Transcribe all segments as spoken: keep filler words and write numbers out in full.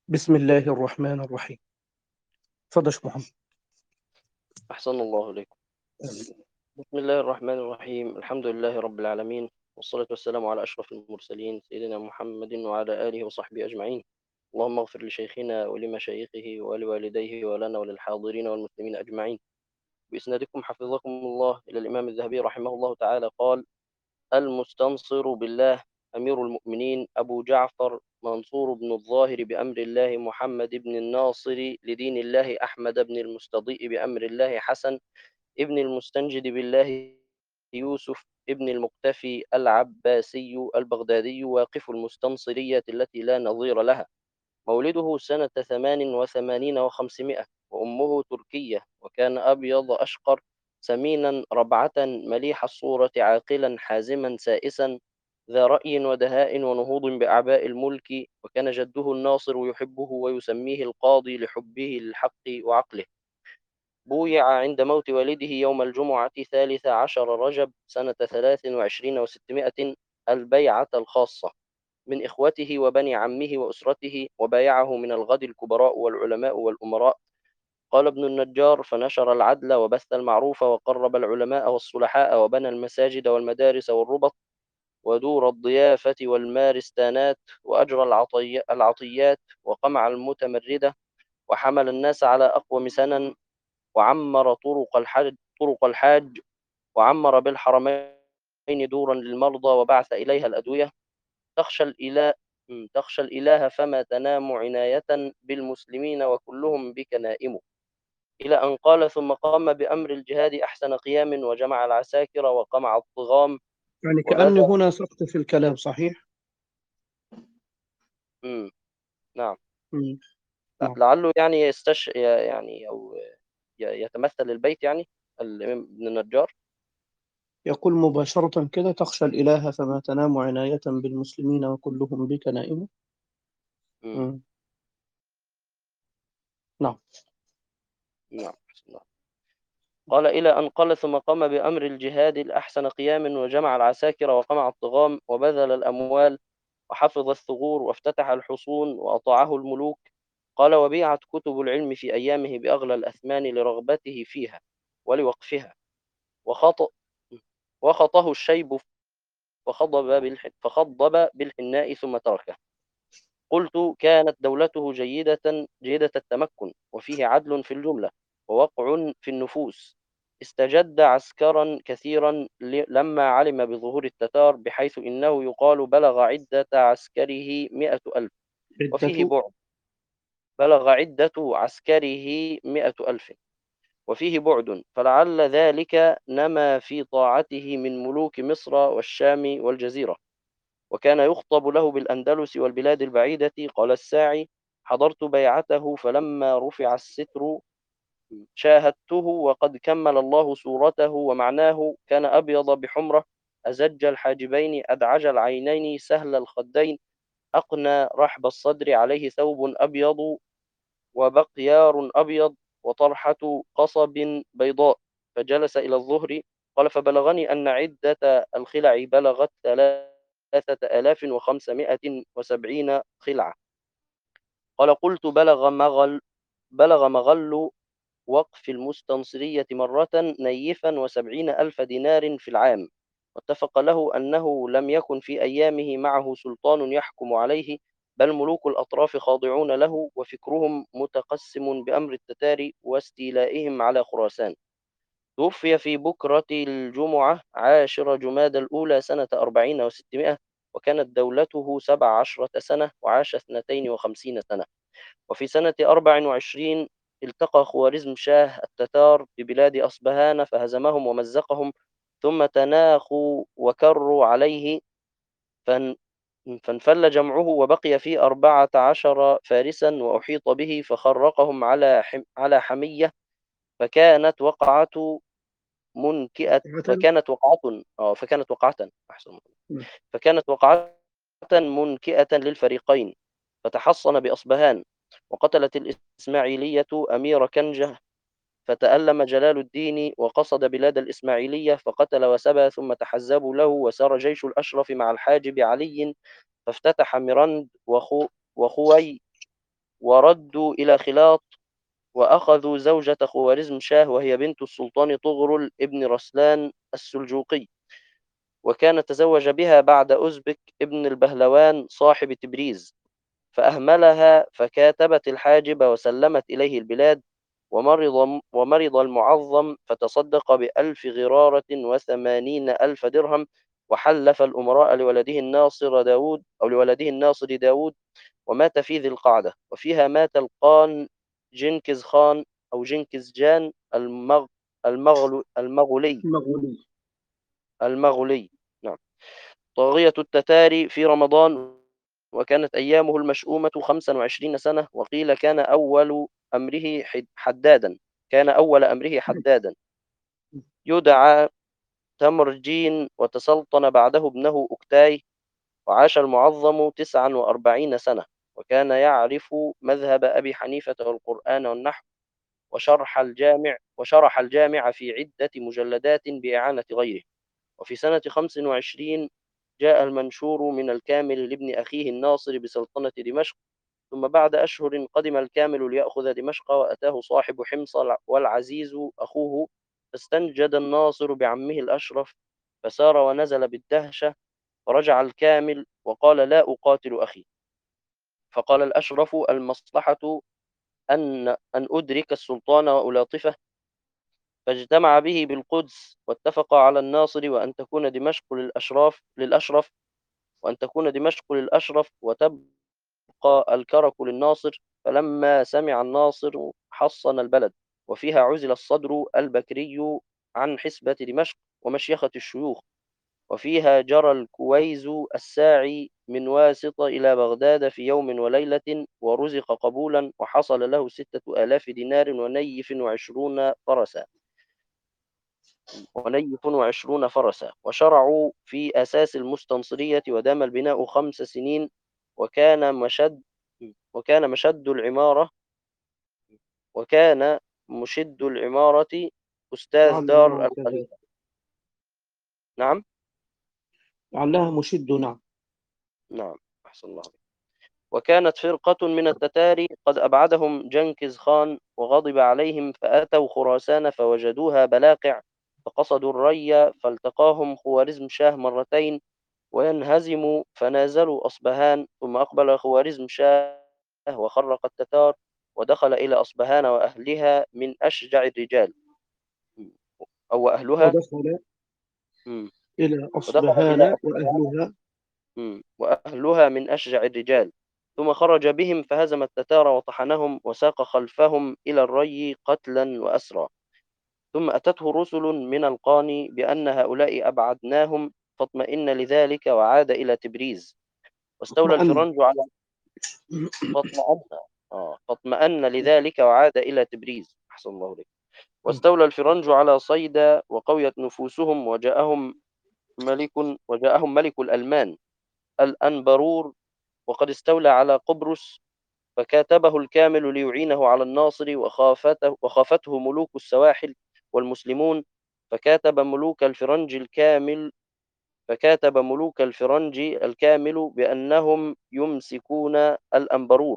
بسم الله الرحمن الرحيم. اتفضل يا شيخ محمد. أحسن الله إليكم. بسم الله الرحمن الرحيم، الحمد لله رب العالمين، والصلاة والسلام على أشرف المرسلين سيدنا محمد وعلى آله وصحبه أجمعين. اللهم اغفر لشيخنا ولمشايخه ولوالديه ولنا وللحاضرين والمسلمين أجمعين. بإسنادكم حفظكم الله إلى الإمام الذهبي رحمه الله تعالى قال: المستنصر بالله أمير المؤمنين أبو جعفر منصور بن الظاهر بأمر الله محمد بن الناصر لدين الله أحمد بن المستضيء بأمر الله حسن ابن المستنجد بالله يوسف ابن المقتفي العباسي البغدادي واقف المستنصرية التي لا نظير لها. مولده سنة ثمان وثمانين وخمسمائة، وأمه تركية، وكان أبيض أشقر سمينا ربعة مليح الصورة عاقلا حازما سائسا ذا رأي ودهاء ونهوض بأعباء الملك. وكان جده الناصر يحبه ويسميه القاضي لحبه للحق وعقله. بويع عند موت والده يوم الجمعة ثالث عشر رجب سنة ثلاث وعشرين وستمائة، البيعة الخاصة، من إخوته وبني عمه وأسرته، وبايعه من الغد الكبراء والعلماء والأمراء. قال ابن النجار: فنشر العدل وبث المعروف وقرب العلماء والصلحاء وبنى المساجد والمدارس والربط ودور الضيافة والمارستانات، وأجرى العطي العطيات وقمع المتمردة، وحمل الناس على أقوم سنن، وعمر طرق الحج طرق الحاج، وعمر بالحرمين دورا للمرضى وبعث إليها الأدوية. تخشى الإله م، تخشى الإله فما تنام عناية بالمسلمين وكلهم بك نائم، إلى أن قال: ثم قام بأمر الجهاد أحسن قيام وجمع العساكر وقمع الطغام يعني كأني وبذل. هنا سقط في الكلام، صحيح؟ مم. نعم. مم. نعم. لعله يعني يستش يعني أو ي- يتمثل البيت يعني الإمام ابن النجار. يقول مباشرة كده: تخشى الإله فما تنام عناية بالمسلمين وكلهم بك نائم. مم. مم. نعم. نعم. قال: إلى أن قال: ثم قام بأمر الجهاد الأحسن قيام وجمع العساكر وقمع الطغام وبذل الأموال وحفظ الثغور وافتتح الحصون وأطاعه الملوك. قال: وبيعت كتب العلم في أيامه بأغلى الأثمان لرغبته فيها ولوقفها. وخط وخطه الشيب فخضب بالح... فخضب بالحناء ثم تركه. قلت: كانت دولته جيدة جيدة التمكن، وفيه عدل في الجملة ووقع في النفوس. استجد عسكرا كثيرا ل- لما علم بظهور التتار، بحيث إنه يقال بلغ عدة عسكره مئة ألف. وفيه عدة. بعد بلغ عدة عسكره مئة ألف وفيه بعد، فلعل ذلك نما في طاعته من ملوك مصر والشام والجزيرة. وكان يخطب له بالأندلس والبلاد البعيدة. قال الساعي: حضرت بيعته فلما رفع الستر شاهدته وقد كمل الله صورته ومعناه. كان أبيض بحمرة، أزج الحاجبين، أدعج العينين، سهل الخدين، أقنى رحب الصدر، عليه ثوب أبيض وبقيار أبيض وطرحة قصب بيضاء. فجلس إلى الظهر. قال: فبلغني أن عدة الخلع بلغت ثلاثة آلاف وخمسمائة وسبعين خلعة. قال: قلت: بلغ مغل بلغ مغل وقف المستنصرية مرة نيفا وسبعين ألف دينار في العام. واتفق له أنه لم يكن في أيامه معه سلطان يحكم عليه، بل ملوك الأطراف خاضعون له، وفكرهم متقسم بأمر التتار واستيلائهم على خراسان. توفي في بكرة الجمعة عاشر جماد الأولى سنة أربعين وستمائة، وكانت دولته سبع عشرة سنة، وعاش اثنتين وخمسين سنة. وفي سنة أربع وعشرين التقى خوارزم شاه التتار ببلاد أصبهان فهزمهم ومزقهم، ثم تناخوا وكروا عليه، فان فانفل جمعه وبقي فيه أربعة عشر فارسا، وأحيط به فخرقهم على حم على حمية. فكانت وقعة منكئة عدة. فكانت وقعة آه فكانت وقعة أحسن نعم. فكانت وقعة منكئة للفريقين، فتحصن بأصبهان. وقتلت الإسماعيلية أمير كنجة، فتألم جلال الدين وقصد بلاد الإسماعيلية فقتل وسبى، ثم تحزبوا له، وسار جيش الأشرف مع الحاجب علي، فافتتح مرند وخو وخوي وردوا إلى خلاط، وأخذوا زوجة خوارزم شاه وهي بنت السلطان طغرل ابن رسلان السلجوقي، وكان تزوج بها بعد أزبك ابن البهلوان صاحب تبريز، فأهملها فكاتبت الحاجب وسلمت إليه البلاد. ومرض, ومرض المعظم فتصدق بألف غرارة وثمانين ألف درهم، وحلف الأمراء لولده الناصر داود أو لولده الناصر داود، ومات في ذي القعدة. وفيها مات القان جنكز خان أو جنكز جان المغ المغل المغولي المغولي. المغولي نعم، طاغية التتار في رمضان، وكانت أيامه المشؤومة خمسا وعشرين سنة. وقيل كان أول أمره حدادا كان أول أمره حدادا يدعى تمرجين، وتسلطن بعده ابنه أكتاي. وعاش المعظم تسعا وأربعين سنة، وكان يعرف مذهب أبي حنيفة والقرآن والنحو، وشرح الجامع وشرح الجامع في عدة مجلدات بإعانة غيره. وفي سنة خمس وعشرين جاء المنشور من الكامل لابن أخيه الناصر بسلطنة دمشق. ثم بعد أشهر قدم الكامل ليأخذ دمشق، وأتاه صاحب حمص والعزيز أخوه، فاستنجد الناصر بعمه الأشرف، فسار ونزل بالدهشة. فرجع الكامل وقال: لا أقاتل أخي. فقال الأشرف: المصلحة أن أن أدرك السلطان وألاطفه. فاجتمع به بالقدس، واتفق على الناصر وأن تكون دمشق للأشراف للأشرف وأن تكون دمشق للأشرف وتبقى الكرك للناصر. فلما سمع الناصر حصن البلد، وفيها عزل الصدر البكري عن حسبة دمشق ومشيخة الشيوخ. وفيها جرى الكويز الساعي من واسطة إلى بغداد في يوم وليلة، ورزق قبولا، وحصل له ستة آلاف دينار ونيف وعشرون فرسا ونيف وعشرون فرسا وشرعوا في أساس المستنصرية، ودام البناء خمس سنين. وكان مشد وكان مشد العمارة وكان مشد العمارة أستاذ دار لعلها كذلك. الخليفة. نعم. لعلها مشد. نعم. نعم، أحسن الله. وكانت فرقة من التتار قد أبعدهم جنكز خان، وغضب عليهم، فأتوا خراسان فوجدوها بلاقع، فقصدوا الري، فالتقاهم خوارزم شاه مرتين وينهزموا، فنازلوا أصبهان. ثم أقبل خوارزم شاه وخرق التتار، ودخل إلى أصبهان وأهلها من أشجع الرجال، أو أهلها. ودخل مم. إلى ودخل إلى أصبهان أصبهان وأهلها. مم. وأهلها من أشجع الرجال. ثم خرج بهم فهزم التتار وطحنهم، وساق خلفهم إلى الري قتلا وأسرى. ثم أتته رسل من القاني بأن هؤلاء أبعدناهم، فاطمئن لذلك وعاد إلى تبريز. واستولى اطمأن. الفرنج على فاطمأن آه فاطمأن لذلك وعاد إلى تبريز. أحسن الله عليك. واستولى الفرنج على صيدا، وقويت نفوسهم، وجاءهم ملك وجاءهم ملك الألمان الأنبرور، وقد استولى على قبرص. فكاتبه الكامل ليعينه على الناصر، وخافته, وخافته ملوك السواحل والمسلمون. فكاتب ملوك الفرنج الكامل فكاتب ملوك الفرنج الكامل بأنهم يمسكون الأنبرور،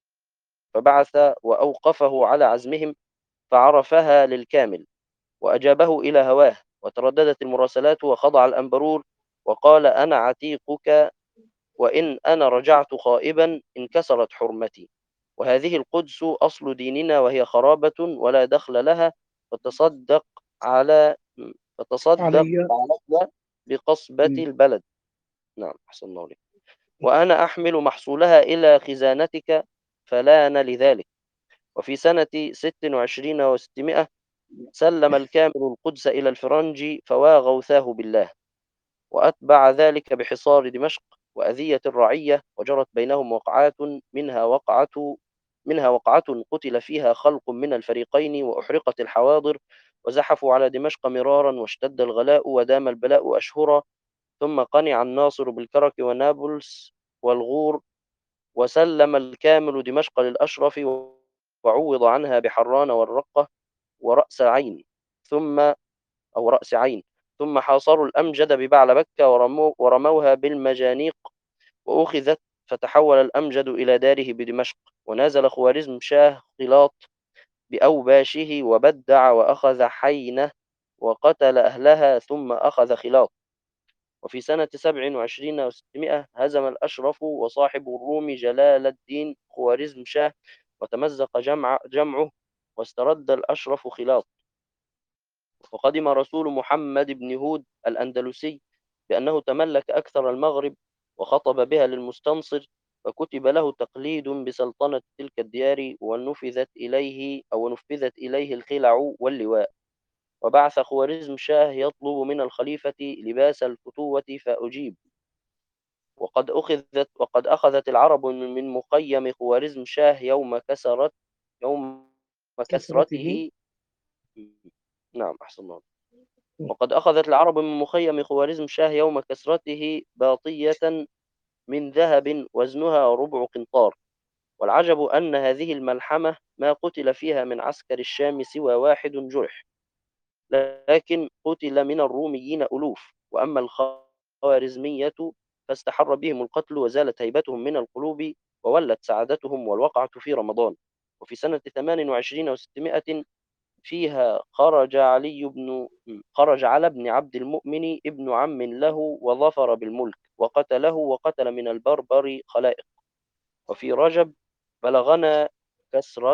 فبعث وأوقفه على عزمهم، فعرفها للكامل وأجابه إلى هواه. وترددت المراسلات، وخضع الأنبرور وقال: أنا عتيقك، وإن أنا رجعت خائبا انكسرت حرمتي، وهذه القدس أصل ديننا، وهي خرابة ولا دخل لها. فتصدق على فتصدق علي. علي بقصبة م. البلد. نعم، أحسن الله عليك. وأنا أحمل محصولها إلى خزانتك، فلان لذلك. وفي سنة ست وعشرين وستمائة سلم الكامل القدس إلى الفرنج، فواغوثاه بالله. وأتبع ذلك بحصار دمشق وأذية الرعية، وجرت بينهم وقعات، منها وقعة منها وقعة قتل فيها خلق من الفريقين، وأحرقت الحواضر، وزحفوا على دمشق مرارا، واشتد الغلاء، ودام البلاء أشهرا. ثم قنع الناصر بالكرك ونابلس والغور، وسلم الكامل دمشق للأشرف، وعوض عنها بحران والرقة ورأس عين ثم أو رأس عين. ثم حاصروا الأمجد ببعل بكة، ورمو ورموها بالمجانيق، وأخذت فتحول الأمجد إلى داره بدمشق، ونازل خوارزم شاه خلاط بأوباشه وبدع وأخذ حينة وقتل أهلها ثم أخذ خلاط. وفي سنة سبع وعشرين وستمائة هزم الأشرف وصاحب الروم جلال الدين خوارزم شاه، وتمزق جمع جمعه، واسترد الأشرف خلاط. وقدم رسول محمد بن هود الأندلسي بأنه تملك أكثر المغرب وخطب بها للمستنصر، فكتب له تقليد بسلطنة تلك الديار، ونفذت إليه أو نفذت إليه الخلع واللواء. وبعث خوارزم شاه يطلب من الخليفة لباس الفتوة فأجيب. وقد أخذت وقد أخذت العرب من مخيم خوارزم شاه يوم كسرت يوم كثرته. كسرته. نعم، أحسن الله. وقد أخذت العرب من مخيم خوارزم شاه يوم كسرته باطية من ذهب وزنها ربع قنطار. والعجب أن هذه الملحمة ما قتل فيها من عسكر الشام سوى واحد جرح، لكن قتل من الروميين ألوف. وأما الخوارزمية فاستحر بهم القتل، وزالت هيبتهم من القلوب، وولت سعادتهم والوقعة في رمضان. وفي سنة ثمان وعشرين وستمائة فيها خرج علي بن خرج على بن عبد المؤمن ابن عم له وظفر بالملك، وقتله وقتل من البربر خلائق. وفي رجب بلغنا كسرة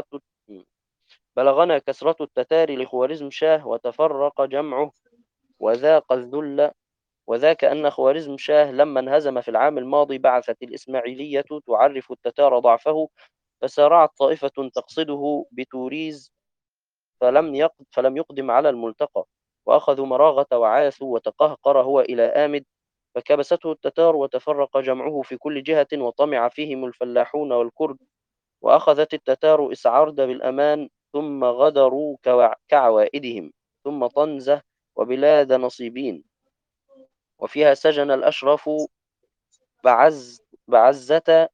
بلغنا كسرة التتار لخوارزم شاه، وتفرق جمعه وذاق الذل. وذاك أن خوارزم شاه لما انهزم في العام الماضي بعثت الإسماعيلية تعرف التتار ضعفه، فسارعت طائفة تقصده بتوريز، فلم يقد فلم يقدم على الملتقى، وأخذوا مراغة وعاثوا، وتقهقر هو إلى آمد، فكبسته التتار وتفرق جمعه في كل جهة، وطمع فيهم الفلاحون والكرد. وأخذت التتار إسعارد بالأمان، ثم غدروا كعوائدهم، ثم طنزة وبلاد نصيبين. وفيها سجن الأشرف بعز بعزة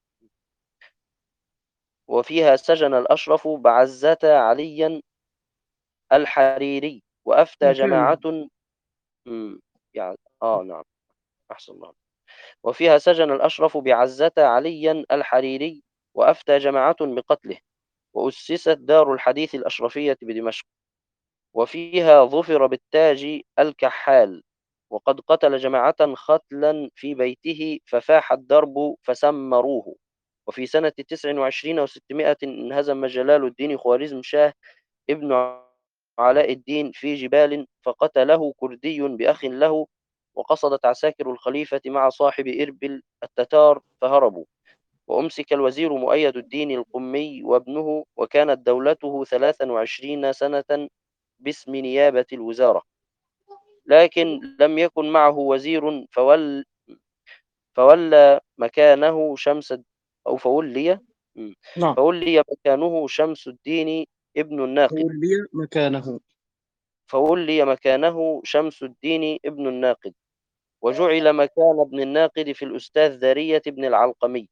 وفيها سجن الأشرف بعزة عليا الحريري، وأفتى مكانه. جماعة. مم، يعني آه نعم، أحسن الله. وفيها سجن الأشرف بعزة عليا الحريري، وأفتى جماعة بقتله، وأسست دار الحديث الأشرفية بدمشق. وفيها ظفر بالتاج الكحال، وقد قتل جماعة ختلا في بيته، ففاح الدرب فسمروه. وفي سنة تسع وعشرين وستمائة انهزم جلال الدين خوارزم شاه ابن علاء الدين في جبال، فقتله كردي بأخ له، وقصدت عساكر الخليفة مع صاحب إربل التتار فهربوا. وأمسك الوزير مؤيد الدين القمي وابنه، وكانت دولته ثلاثا وعشرين سنة باسم نيابة الوزارة، لكن لم يكن معه وزير، فول فولى مكانه شمس أو فولي نعم. فولي مكانه شمس الدين ابن الناقد تولي مكانه. فولي مكانه شمس الدين ابن الناقد وجعل مكان ابن الناقد في الأستاذ ذرية ابن العلقمي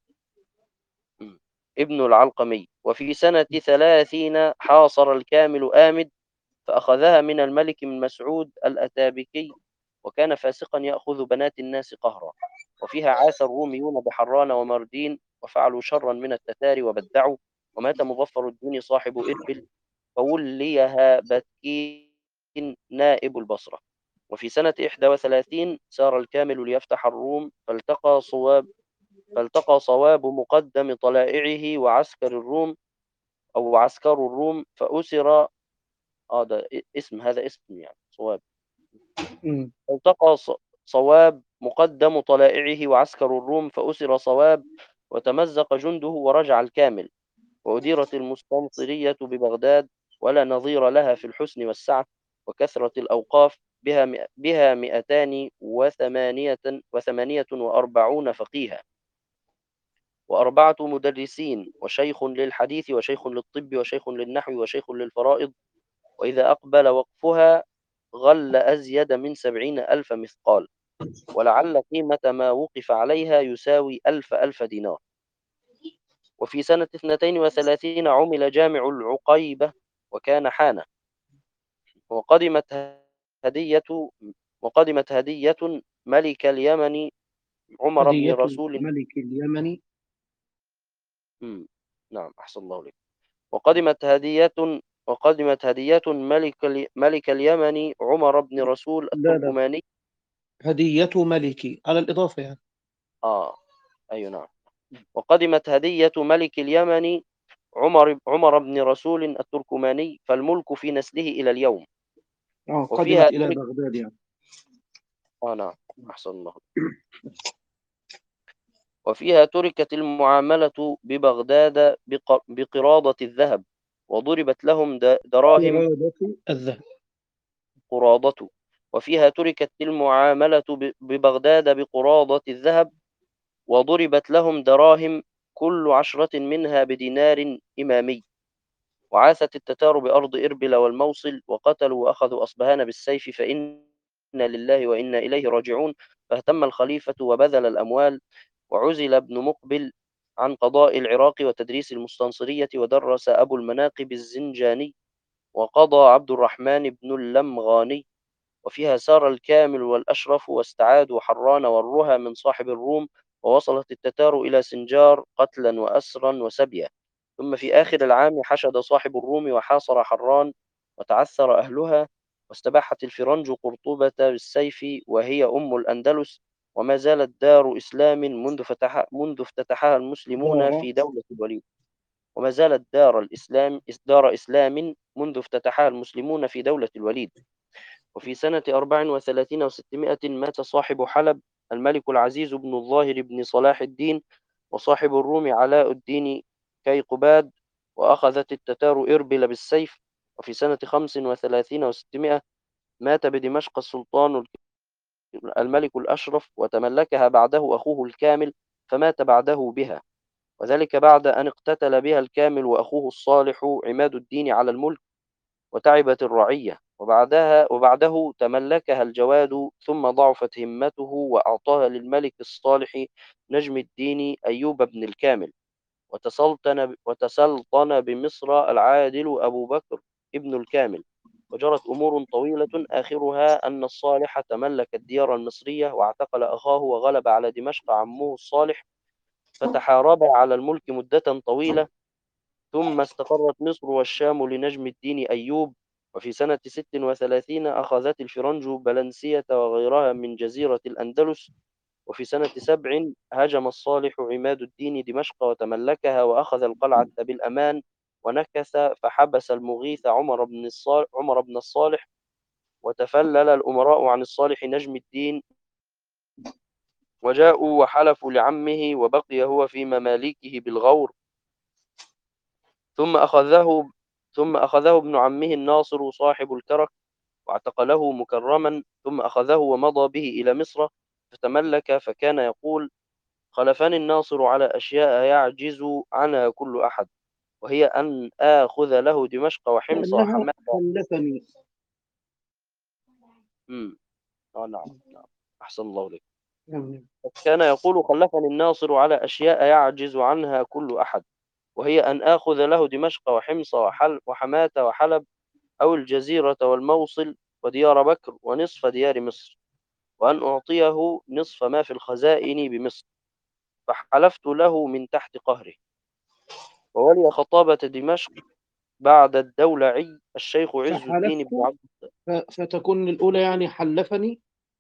ابن العلقمي. وفي سنة ثلاثين حاصر الكامل آمد، فأخذها من الملك من مسعود الأتابكي، وكان فاسقا يأخذ بنات الناس قهرا. وفيها عاث الروميون بحران ومردين، وفعلوا شرا من التتار وبدعوا. ومات مظفر الدين صاحب إربل، فوليها بكين نائب البصرة. وفي سنة إحدى وثلاثين سار الكامل ليفتح الروم، فالتقى صواب فالتقى صواب مقدم طلائعه وعسكر الروم أو عسكر الروم فأسر. آه ده اسم هذا اسم يعني صواب. مم. فالتقى صواب مقدم طلائعه وعسكر الروم فأسر صواب، وتمزق جنده ورجع الكامل. وأديرت المستنصرية ببغداد، ولا نظير لها في الحسن والسعة وكثرة الأوقاف، بها بها مئتان وثمانية وثمانية وأربعون فقيها، وأربعة مدرسين، وشيخ للحديث وشيخ للطب وشيخ للنحو وشيخ للفرائض. وإذا أقبل وقفها غل أزيد من سبعين ألف مثقال، ولعل قيمة ما وقف عليها يساوي ألف ألف دينار. وفي سنة اثنتين وثلاثين عمل جامع العقيبة، وكان حانة. وقدمت هدية وقدمت هدية ملك اليمن عمر بن هدية رسول. ملك اليمن. مم. نعم، أحسن الله لك. وقدمت هدية وقدمت هدية ملك ال- ملك اليمن عمر بن رسول لا لا، التركماني. هدية ملكي على الإضافة يعني. آه أيوة نعم. وقدمت هدية ملك اليمن عمر عمر بن رسول التركماني، فالملك في نسله إلى اليوم. آه، وفيها قدمت إلى ترك بغداد يعني. آه نعم، أحسن الله. وفيها تركت المعاملة ببغداد بق- بقراضة الذهب، وضربت لهم د- دراهم. قرادة الذهب. قراضة. وفيها تركت المعاملة ب- ببغداد بقراضة الذهب، وضربت لهم دراهم، كل عشرة منها بدينار إمامي. وعاثت التتار بأرض إربل والموصل، وقتلوا وأخذوا أصبهان بالسيف، فإنا لله وإنا إليه راجعون. فاهتم الخليفة وبذل الأموال، وعزل ابن مقبل عن قضاء العراق وتدريس المستنصرية، ودرس أبو المناقب الزنجاني، وقضى عبد الرحمن بن اللمغاني. وفيها سار الكامل والأشرف، واستعادوا حران والرها من صاحب الروم، ووصلت التتار إلى سنجار قتلا وأسرا وسبيا. ثم في آخر العام حشد صاحب الروم وحاصر حران، وتعثر أهلها، واستباحت الفرنج قرطبة بالسيف، وهي أم الأندلس. وما زالت دار إسلام منذ فتح منذ افتتحها المسلمون دار. في دولة الوليد. وما زالت دار الإسلام دار إسلام منذ افتتحها المسلمون في دولة الوليد. وفي سنة أربع وثلاثين وستمائة مات صاحب حلب الملك العزيز بن الظاهر بن صلاح الدين، وصاحب الروم علاء الدين كيقباد، وأخذت التتار إربل بالسيف. وفي سنة خمس وثلاثين وستمائة مات بدمشق السلطان الملك الأشرف، وتملكها بعده أخوه الكامل، فمات بعده بها، وذلك بعد أن اقتتل بها الكامل وأخوه الصالح عماد الدين على الملك، وتعبت الرعية. وبعدها وبعده تملكها الجواد، ثم ضعفت همته وأعطاها للملك الصالح نجم الدين أيوب بن الكامل. وتسلطن وتسلطن بمصر العادل أبو بكر ابن الكامل. وجرت أمور طويلة، آخرها أن الصالح تملك الديار المصرية، واعتقل أخاه، وغلب على دمشق عمه الصالح، فتحاربا على الملك مدة طويلة. ثم استقرت مصر والشام لنجم الدين أيوب. وفي سنة ست وثلاثين أخذت الفرنج بلنسية وغيرها من جزيرة الأندلس. وفي سنة سبع هجم الصالح عماد الدين دمشق وتملكها، وأخذ القلعة بالأمان، ونكث، فحبس المغيث عمر بن الصالح, عمر بن الصالح وتفلل الأمراء عن الصالح نجم الدين، وجاءوا وحلفوا لعمه، وبقي هو في مماليكه بالغور. ثم أخذه ثم أخذه ابن عمه الناصر صاحب الكرك، واعتقله مكرما، ثم أخذه ومضى به إلى مصر، فتملك، فكان يقول: خلفني الناصر على أشياء يعجز عنها كل أحد، وهي أن آخذ له دمشق وحمص كأنها وحماة. خلفني. مم. آه نعم نعم، أحسن الله لك. يعني كان يقول: خلفني الناصر على أشياء يعجز عنها كل أحد، وهي أن آخذ له دمشق وحمص وحل وحماة وحلب، أو الجزيرة والموصل وديار بكر ونصف ديار مصر، وأن أعطيه نصف ما في الخزائن بمصر. فحلفت له من تحت قهره. وولي خطابة دمشق بعد الدولعي الشيخ عز الدين فحلفت. بن عبد. ف- فتكون الأولى يعني حلفني.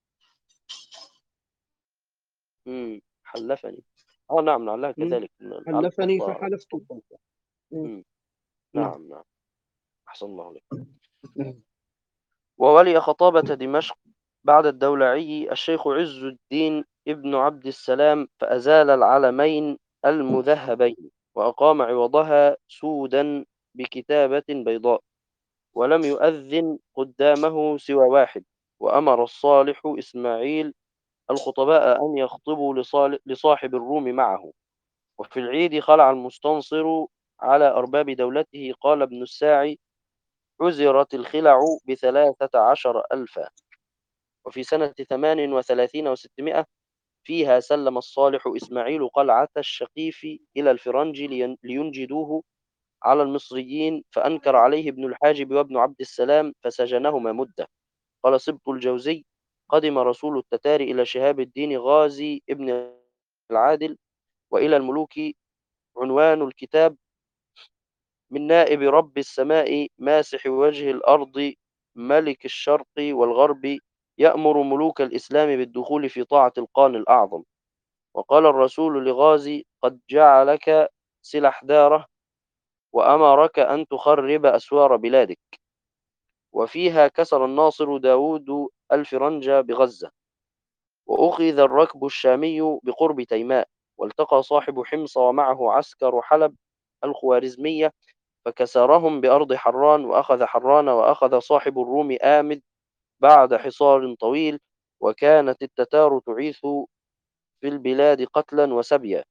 مم. حلفني. اه نعم، لعلها مم. كذلك، لعل حلفني الخطة. فحلفت. مم. مم. نعم. نعم نعم، أحسن الله لك. نعم. وولي خطابة دمشق بعد الدولعي الشيخ عز الدين ابن عبد السلام، فأزال العلمين المذهبين، وأقام عوضها سودا بكتابة بيضاء، ولم يؤذن قدامه سوى واحد. وأمر الصالح إسماعيل الخطباء أن يخطبوا لصال- لصاحب الروم معه. وفي العيد خلع المستنصر على أرباب دولته. قال ابن الساعي: عزرت الخلع بثلاثة عشر ألفا. وفي سنة ثمان وثلاثين وستمائة فيها سلم الصالح إسماعيل قلعة الشقيف إلى الفرنج لين- لينجدوه على المصريين، فأنكر عليه ابن الحاجب وابن عبد السلام، فسجنهما مدة. قال سبط الجوزي: قدم رسول التتار إلى شهاب الدين غازي ابن العادل وإلى الملوك عنوان الكتاب: من نائب رب السماء ماسح وجه الأرض ملك الشرق والغرب، يأمر ملوك الإسلام بالدخول في طاعة القان الأعظم. وقال الرسول لغازي: قد جعلك سلح داره، وأمرك أن تخرب أسوار بلادك. وفيها كسر الناصر داود الفرنج بغزة، وأخذ الركب الشامي بقرب تيماء، والتقى صاحب حمص ومعه عسكر حلب الخوارزمية فكسرهم بأرض حران، وأخذ حران، وأخذ صاحب الروم آمد بعد حصار طويل، وكانت التتار تعيث في البلاد قتلا وسبيا.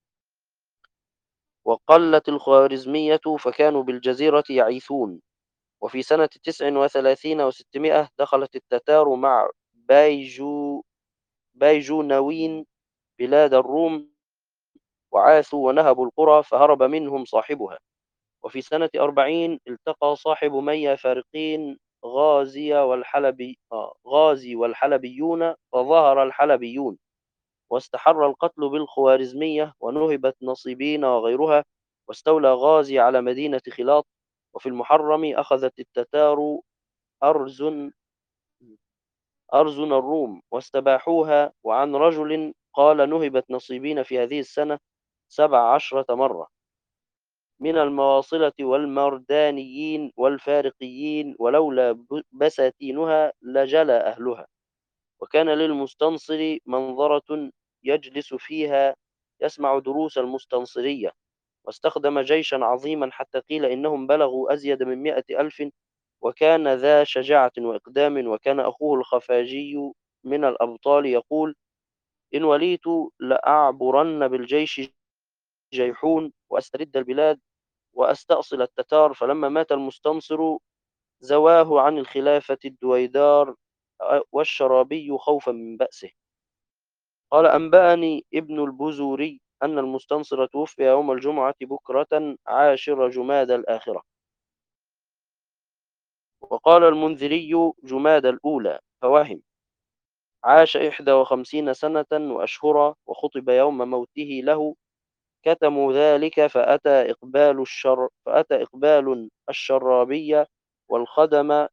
وقلت الخوارزمية فكانوا بالجزيرة يعيثون. وفي سنة تسع وثلاثين وستمائة دخلت التتار مع بايجو بايجونوين بلاد الروم، وعاثوا ونهبوا القرى، فهرب منهم صاحبها. وفي سنة أربعين التقى صاحب ميا فارقين غازي والحلبي آه غازي والحلبيون، فظهر الحلبيون، واستحر القتل بالخوارزمية، ونهبت نصيبين وغيرها، واستولى غازي على مدينة خلاط. وفي المحرم أخذت التتار أرزن أرزن الروم واستباحوها. وعن رجل قال: نهبت نصيبين في هذه السنة سبع عشرة مرة من المواصلة والمردانيين والفارقيين، ولولا بساتينها لجلى أهلها. وكان للمستنصر منظرة يجلس فيها يسمع دروس المستنصرية، واستخدم جيشا عظيما حتى قيل إنهم بلغوا أزيد من مائة ألف، وكان ذا شجاعة وإقدام. وكان أخوه الخفاجي من الأبطال يقول: إن وليت لأعبرن بالجيش جيحون، وأسترد البلاد وأستأصل التتار. فلما مات المستنصر زواه عن الخلافة الدويدار والشرابي خوفا من بأسه. قال: أنبأني ابن البزوري أن المستنصر توفي يوم الجمعة بكرة عاشر جماد الآخرة. وقال المنذري: جماد الأولى، فوهم. عاش إحدى وخمسين سنة وأشهرا، وخطب يوم موته له. كتموا ذلك، فأتى إقبال الشر فأتى إقبال الشرابية والخدم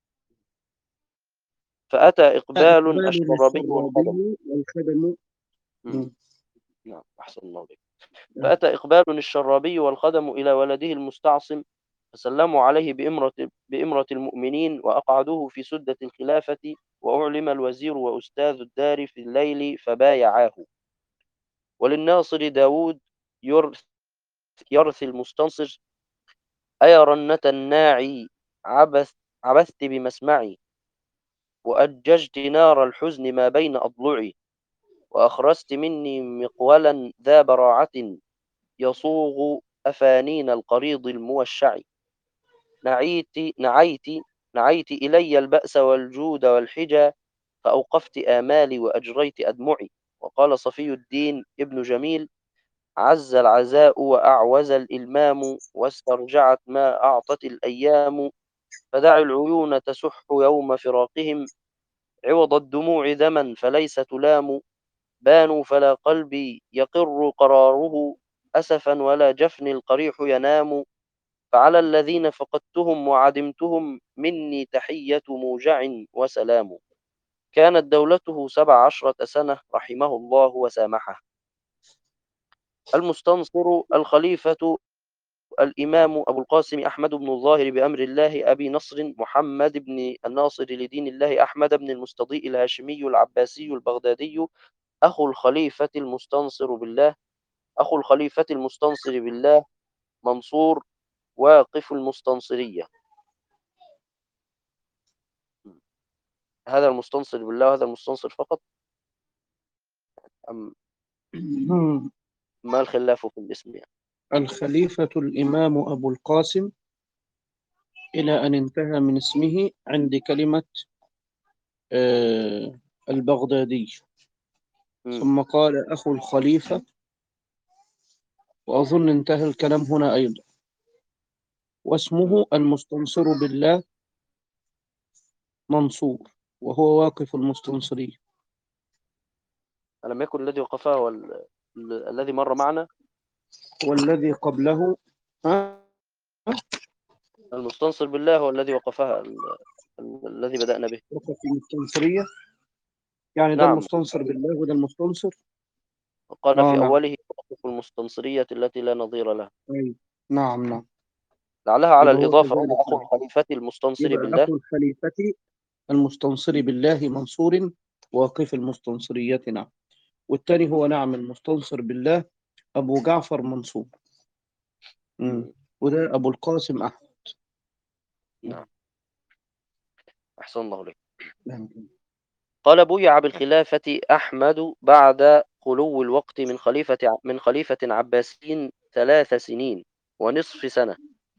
فأتى إقبال إقبال الشرابي والخدم. الشرابي والخدم. مم. مم. نعم، أحسن الله بك. نعم. فأتى إقبال الشرابي والخدم إلى ولده المستعصم، فسلموا عليه بإمرة, بإمرة المؤمنين، وأقعدوه في سدة الخلافة. وأعلم الوزير وأستاذ الدار في الليل فبايعاه. وللناصر داود يرث, يرث المستنصر: أيا رنة الناعي عبث عبثت بمسمعي، وأججت نار الحزن ما بين أضلعي، وأخرست مني مقولا ذا براعة يصوغ أفانين القريض الموشع. نعيت نعيت نعيت إلي البأس والجود والحجى، فأوقفت آمالي وأجريت أدمعي. وقال صفي الدين ابن جميل: عز العزاء وأعوز الإلمام، واسترجعت ما أعطت الأيام. فدع العيون تسح يوم فراقهم، عوض الدموع دما فليس تلام. بانوا فلا قلبي يقر قراره أسفا، ولا جفن القريح ينام. فعلى الذين فقدتهم وعدمتهم مني تحية موجع وسلام. كانت دولته سبع عشرة سنة رحمه الله وسامحه. المستنصر الخليفة الإمام أبو القاسم أحمد بن الظاهر بأمر الله أبي نصر محمد بن الناصر لدين الله أحمد بن المستضيء الهاشمي العباسي البغدادي، أخو الخليفة المستنصر بالله أخو الخليفة المستنصر بالله منصور، واقف المستنصرية. هذا المستنصر بالله وهذا المستنصر فقط، أم مم. ما الخلاف في الاسم يعني؟ الخليفة الإمام أبو القاسم إلى أن انتهى من اسمه عند كلمة آه البغدادي، مم. ثم قال أخو الخليفة، وأظن انتهى الكلام هنا أيضا. مم. واسمه المستنصر بالله منصور. وهو واقف المستنصرية. ألم يكن الذي وقفها هو ال- ال- الذي مر معنا؟ والذي قبله. ها؟ المستنصر بالله هو الذي وقفها، ال- ال- الذي بدأنا به. واقف المستنصرية، يعني ده نعم. المستنصر بالله وده المستنصر. قال اه في نعم. أوله وقف المستنصرية التي لا نظير لها. أيوة. نعم نعم. لعلها على يبقى هو الإضافة هنا كذلك أخو نعم. الخليفة المستنصر يبقى بالله. أخو الخليفة المستنصر بالله منصور، واقف المستنصرية نعم. والتاني هو نعم المستنصر بالله أبو جعفر منصور. مم. مم. وده أبو القاسم أحمد. نعم. أحسن الله إليك. نعم. قال بويع بالخلافة أحمد بعد خلو الوقت من خليفة من خليفة عباسي ثلاث سنين ونصف سنة.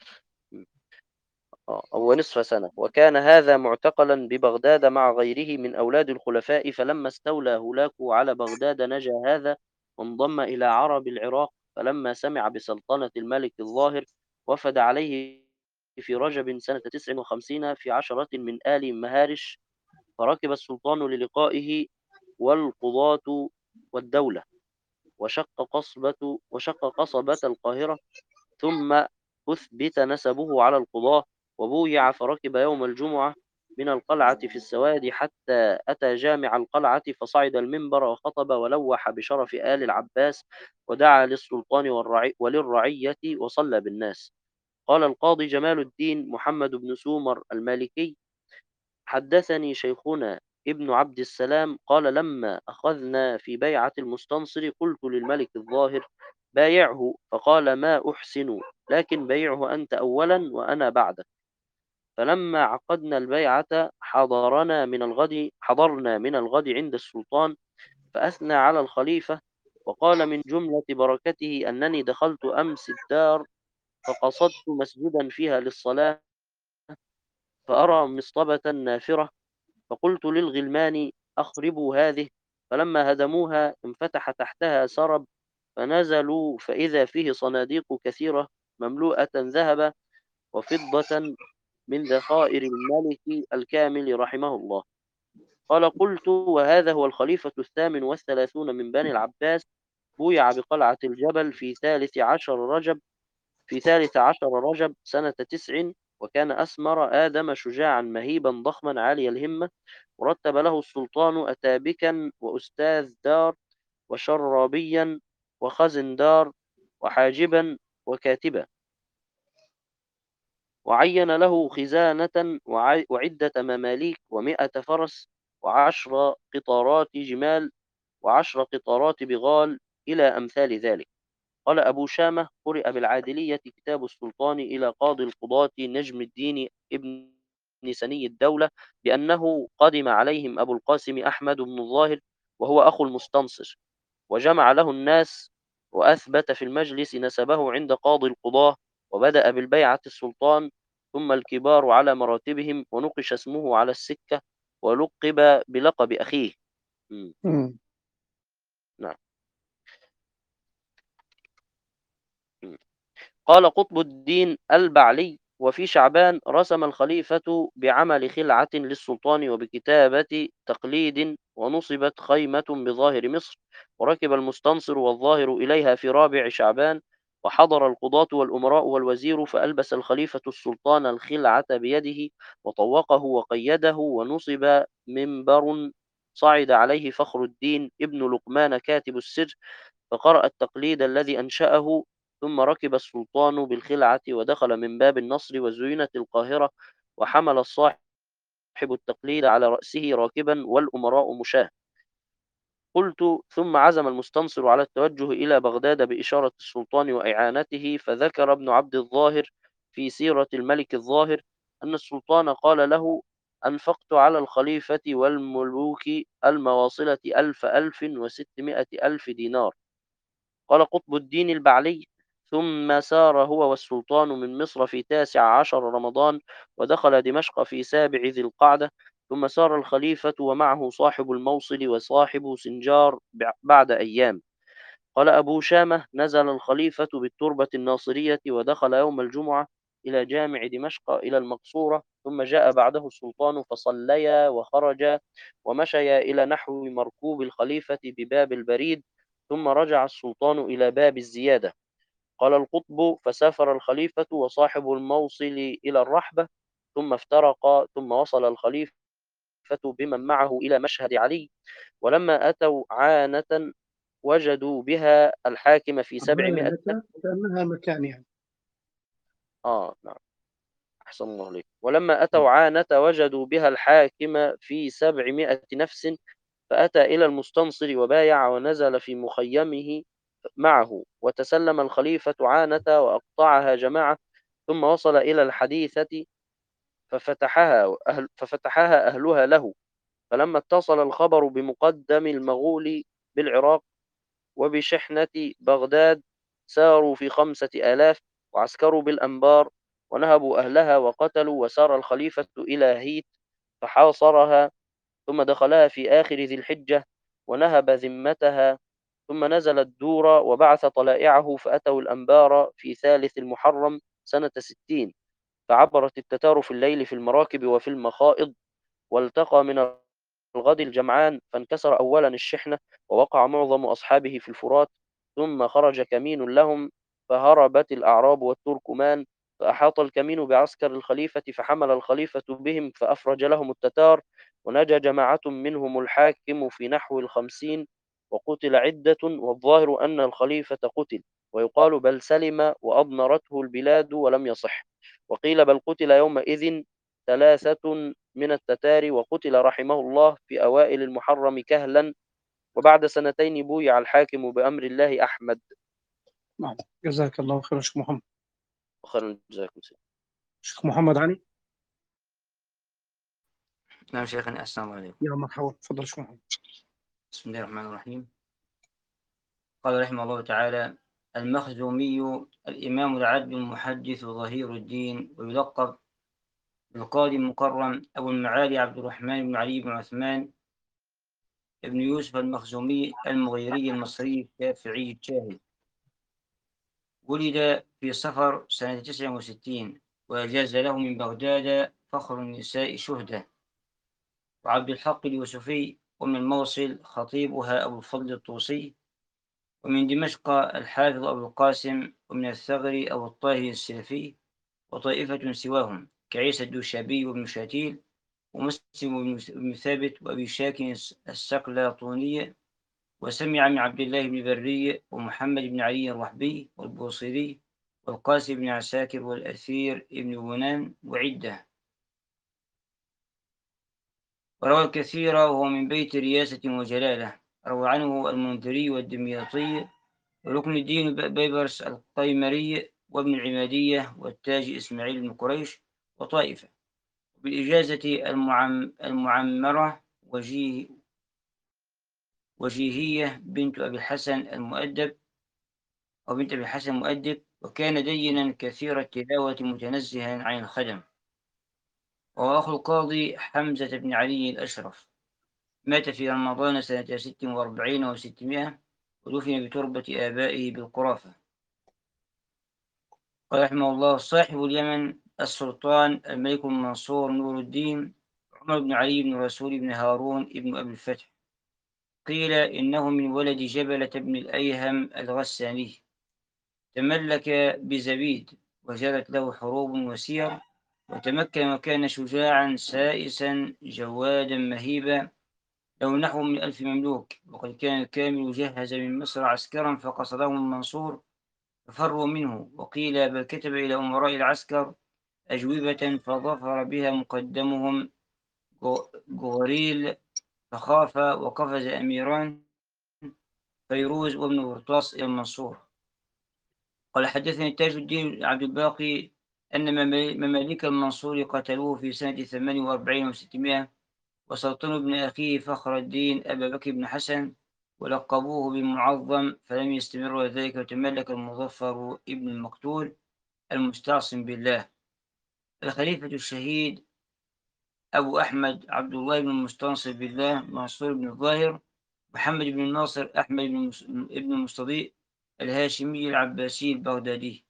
آه، أو نصف سنة، وكان هذا معتقلا ببغداد مع غيره من أولاد الخلفاء. فلما استولى هولاكو على بغداد نجا هذا وانضم إلى عرب العراق. فلما سمع بسلطنة الملك الظاهر وفد عليه في رجب سنة تسع وخمسين في عشرة من آل مهارش. فركب السلطان للقائه والقضاة والدولة، وشق قصبة وشق قصبة القاهرة. ثم أثبت نسبه على القضاة وبويع. فركب يوم الجمعة من القلعة في السواد حتى أتى جامع القلعة فصعد المنبر وخطب ولوح بشرف آل العباس ودعا للسلطان والرعي وللرعية وصلى بالناس. قال القاضي جمال الدين محمد بن سومر المالكي: حدثني شيخنا ابن عبد السلام قال: لما أخذنا في بيعة المستنصر قلت للملك الظاهر: بايعه. فقال: ما أحسن، لكن بيعه أنت أولا وأنا بعدك. فلما عقدنا البيعة حضرنا من الغد حضرنا من الغد عند السلطان فأثنى على الخليفة وقال من جملة بركته أنني دخلت أمس الدار فقصدت مسجدا فيها للصلاة فأرى مصطبة نافرة، فقلت للغلمان: أخربوا هذه. فلما هدموها انفتح تحتها سرب فنزلوا فإذا فيه صناديق كثيرة مملوءة ذهبا وفضة من ذخائر الملك الكامل رحمه الله. قال: قلت: وهذا هو الخليفة الثامن والثلاثون من بني العباس، بويع بقلعة الجبل في ثالث عشر رجب في ثالث عشر رجب سنة تسع. وكان أسمر آدم شجاعا مهيبا ضخما عالي الهمة. ورتب له السلطان أتابكا وأستاذ دار وشرابيا وخزن دار وحاجبا وكاتبا. وعين له خزانة وع- وعدة مماليك ومائة فرس وعشر قطارات جمال وعشر قطارات بغال إلى أمثال ذلك. قال أبو شامة: قرئ بالعادلية كتاب السلطان إلى قاضي القضاة نجم الدين ابن سني الدولة بأنه قدم عليهم أبو القاسم أحمد بن الظاهر وهو أخو المستنصر، وجمع له الناس وأثبت في المجلس نسبه عند قاضي القضاة. وبدأ بالبيعة السلطان ثم الكبار على مراتبهم ونقش اسمه على السكة ولقب بلقب أخيه. م، مم. نعم. م. قال قطب الدين البعلي: وفي شعبان رسم الخليفة بعمل خلعة للسلطان وبكتابة تقليد ونصبت خيمة بظاهر مصر. وركب المستنصر والظاهر إليها في رابع شعبان. وحضر القضاة والأمراء والوزير فألبس الخليفة السلطان الخلعة بيده وطوقه وقيده ونصب منبر صعد عليه فخر الدين ابن لقمان كاتب السر فقرأ التقليد الذي أنشأه. ثم ركب السلطان بالخلعة ودخل من باب النصر وزينت القاهرة وحمل الصاحب التقليد على رأسه راكبا والأمراء مشاه. قلت: ثم عزم المستنصر على التوجه إلى بغداد بإشارة السلطان وإعانته. فذكر ابن عبد الظاهر في سيرة الملك الظاهر أن السلطان قال له: أنفقت على الخليفة والملوك المواصلة ألف ألف وستمائة ألف دينار. قال قطب الدين البعلي: ثم سار هو والسلطان من مصر في تاسع عشر رمضان ودخل دمشق في سابع ذي القعدة. ثم سار الخليفة ومعه صاحب الموصل وصاحب سنجار بعد أيام. قال أبو شامة: نزل الخليفة بالتربة الناصرية ودخل يوم الجمعة إلى جامع دمشق إلى المقصورة، ثم جاء بعده السلطان فصليا وخرجا ومشيا إلى نحو مركوب الخليفة بباب البريد، ثم رجع السلطان إلى باب الزيادة. قال القطب: فسافر الخليفة وصاحب الموصل إلى الرحبة، ثم افترقا، ثم وصل الخليفة بمن معه إلى مشهد علي، ولما أتوا عانة وجدوا بها الحاكم في سبعمائة عانة كأنها مكان يعني. آه نعم، أحسن الله عليك. ولما م. أتوا عانة وجدوا بها الحاكم في سبعمائة نفس، فأتى إلى المستنصر وبايع ونزل في مخيمه معه، وتسلم الخليفة عانة وأقطعها جماعة، ثم وصل إلى الحديثة ففتحها أهل ففتحها أهلها له. فلما اتصل الخبر بمقدم المغول بالعراق وبشحنة بغداد، ساروا في خمسة آلاف وعسكروا بالأنبار ونهبوا أهلها وقتلوا، وسار الخليفة إلى هيت فحاصرها، ثم دخلها في آخر ذي الحجة ونهب ذمتها، ثم نزل الدور وبعث طلائعه فأتوا الأنبار في ثالث المحرم سنة ستين، فعبرت التتار في الليل في المراكب وفي المخائض، والتقى من الغد الجمعان، فانكسر أولا الشحنة ووقع معظم أصحابه في الفرات، ثم خرج كمين لهم فهربت الأعراب والتركمان، فأحاط الكمين بعسكر الخليفة فحمل الخليفة بهم فأفرج لهم التتار، ونجا جماعة منهم الحاكم في نحو الخمسين، وقتل عدة، والظاهر أن الخليفة قتل، ويقال بل سلم وأضمرته البلاد ولم يصح، وقيل بل قتل يومئذ ثلاثة من التتار، وقتل رحمه الله في أوائل المحرم كهلا، وبعد سنتين بويع الحاكم بأمر الله أحمد. نعم، جزاك الله خير شيخ محمد. وخيرا جزاكم سيدي. شيخ محمد علي. نعم شيخنا، السلام عليكم. يا مرحبا، تفضل شيخ محمد. بسم الله الرحمن الرحيم. قال رحمه الله تعالى: المخزومي الإمام العدل المحدث ظهير الدين، ويلقب بالقاضي المكرم أبو المعالي عبد الرحمن بن علي بن عثمان بن يوسف المخزومي المغيري المصري الشافعي الشاهد. ولد في صفر سنة تسع وستين، وأجاز له من بغداد فخر النساء شهدة، وعبد الحق اليوسفي، ومن الموصل خطيبها أبو الفضل الطوسي، ومن دمشق الحافظ أبو القاسم، ومن الثغر أبو الطاهر السلفي، وطائفة سواهم كعيسى الدوشابي وابن شاتيل ومسلم بن ثابت وأبي شاكر السقلاطوني، وسمع من عبد الله بن بري ومحمد بن علي الرحبي والبوصيري والقاسم بن عساكر والأثير بن بنان وعدة. وروى الكثير وهو من بيت رياسة وجلالة. روى عنه المنذري والدمياطي وركن الدين بيبرس القيمري وابن العمادية والتاج إسماعيل بن قريش وطائفة. بالإجازة المعم المعمرة وجيه وجيهية بنت أبي الحسن المؤدب أو بنت أبي الحسن المؤدب، وكان دينا كثير التلاوة متنزها عن الخدم. وهو أخو القاضي حمزة بن علي الأشرف، مات في رمضان سنة ست وأربعين وستمائة، ودفن بتربة آبائه بالقرافة. قال رحمه الله: صاحب اليمن السلطان الملك المنصور نور الدين عمر بن علي بن رسول بن هارون بن أبي الفتح، قيل إنه من ولد جبلة بن الأيهم الغساني، تملك بزبيد وجرت له حروب وسير، وتمكن وكان شجاعا سائسا جوادا مهيبا، له نحو من ألف مملوك، وقد كان الكامل جهز من مصر عسكرا فقصدهم المنصور ففروا منه، وقيل بل كتب إلى أمراء العسكر أجوبة فظفر بها مقدمهم غوريل، فخاف وقفز أميران فيروز وابن برطاس إلى المنصور. قال حدثني تاج الدين عبد الباقي أن مماليك المنصور قتلوه في سنة ثمان وأربعين وستمائة، وسلطنوا ابن أخيه فخر الدين أبا بكر بن حسن، ولقبوه بالمعظم، فلم يستمر ذلك، وتملك المظفر ابن المقتول المستعصم بالله. الخليفة الشهيد أبو أحمد عبد الله بن المستنصر بالله منصور بن الظاهر محمد بن الناصر أحمد بن المستضيء الهاشمي العباسي البغدادي،